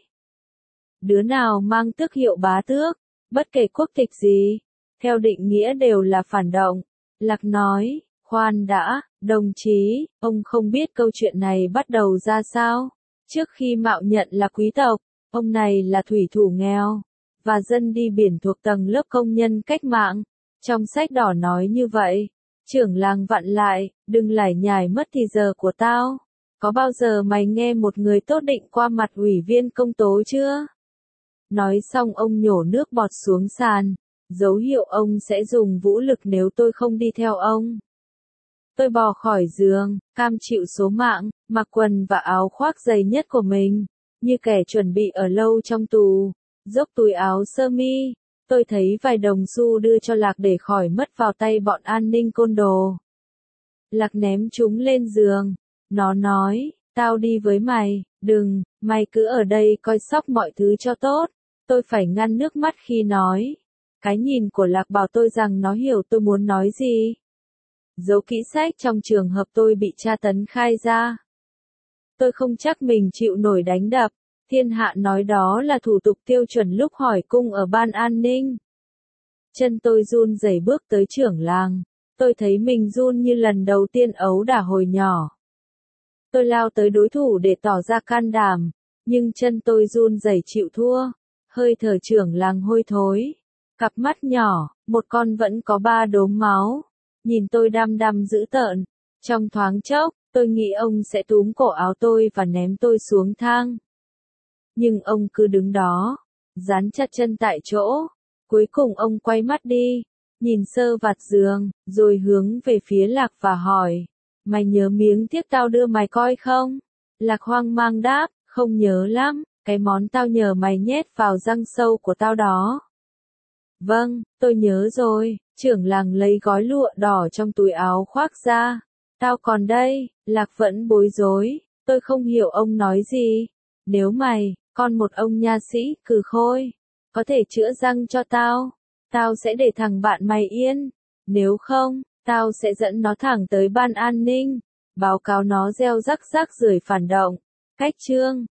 Đứa nào mang tước hiệu bá tước, bất kể quốc tịch gì, theo định nghĩa đều là phản động. Lạc nói, khoan đã, đồng chí, ông không biết câu chuyện này bắt đầu ra sao. Trước khi mạo nhận là quý tộc, ông này là thủy thủ nghèo, và dân đi biển thuộc tầng lớp công nhân cách mạng. Trong sách đỏ nói như vậy. Trưởng làng vặn lại, đừng lải nhải mất thì giờ của tao. Có bao giờ mày nghe một người tốt định qua mặt ủy viên công tố chưa? Nói xong ông nhổ nước bọt xuống sàn, dấu hiệu ông sẽ dùng vũ lực nếu tôi không đi theo ông. Tôi bò khỏi giường, cam chịu số mạng, mặc quần và áo khoác dày nhất của mình, như kẻ chuẩn bị ở lâu trong tù, dốc túi áo sơ mi. Tôi thấy vài đồng xu đưa cho Lạc để khỏi mất vào tay bọn an ninh côn đồ. Lạc ném chúng lên giường. Nó nói, tao đi với mày, đừng, mày cứ ở đây coi sóc mọi thứ cho tốt. Tôi phải ngăn nước mắt khi nói. Cái nhìn của Lạc bảo tôi rằng nó hiểu tôi muốn nói gì. Dấu kỹ sách trong trường hợp tôi bị tra tấn khai ra. Tôi không chắc mình chịu nổi đánh đập. Thiên hạ nói đó là thủ tục tiêu chuẩn lúc hỏi cung ở ban an ninh. Chân tôi run rẩy bước tới trưởng làng. Tôi thấy mình run như lần đầu tiên ấu đả hồi nhỏ. Tôi lao tới đối thủ để tỏ ra can đảm, nhưng chân tôi run rẩy chịu thua. Hơi thở trưởng làng hôi thối. Cặp mắt nhỏ, một con vẫn có ba đốm máu. Nhìn tôi đăm đăm dữ tợn. Trong thoáng chốc, tôi nghĩ ông sẽ túm cổ áo tôi và ném tôi xuống thang. Nhưng ông cứ đứng đó, dán chặt chân tại chỗ. Cuối cùng ông quay mắt đi, nhìn sơ vạt giường, rồi hướng về phía Lạc và hỏi, mày nhớ miếng tiếc tao đưa mày coi không? Lạc hoang mang đáp, không nhớ lắm, cái món tao nhờ mày nhét vào răng sâu của tao đó. Vâng, tôi nhớ rồi, trưởng làng lấy gói lụa đỏ trong túi áo khoác ra. Tao còn đây, Lạc vẫn bối rối, tôi không hiểu ông nói gì. Nếu mày, con một ông nha sĩ, cừ khôi, có thể chữa răng cho tao, tao sẽ để thằng bạn mày yên. Nếu không, tao sẽ dẫn nó thẳng tới ban an ninh, báo cáo nó gieo rắc rắc rưởi phản động. Cách chương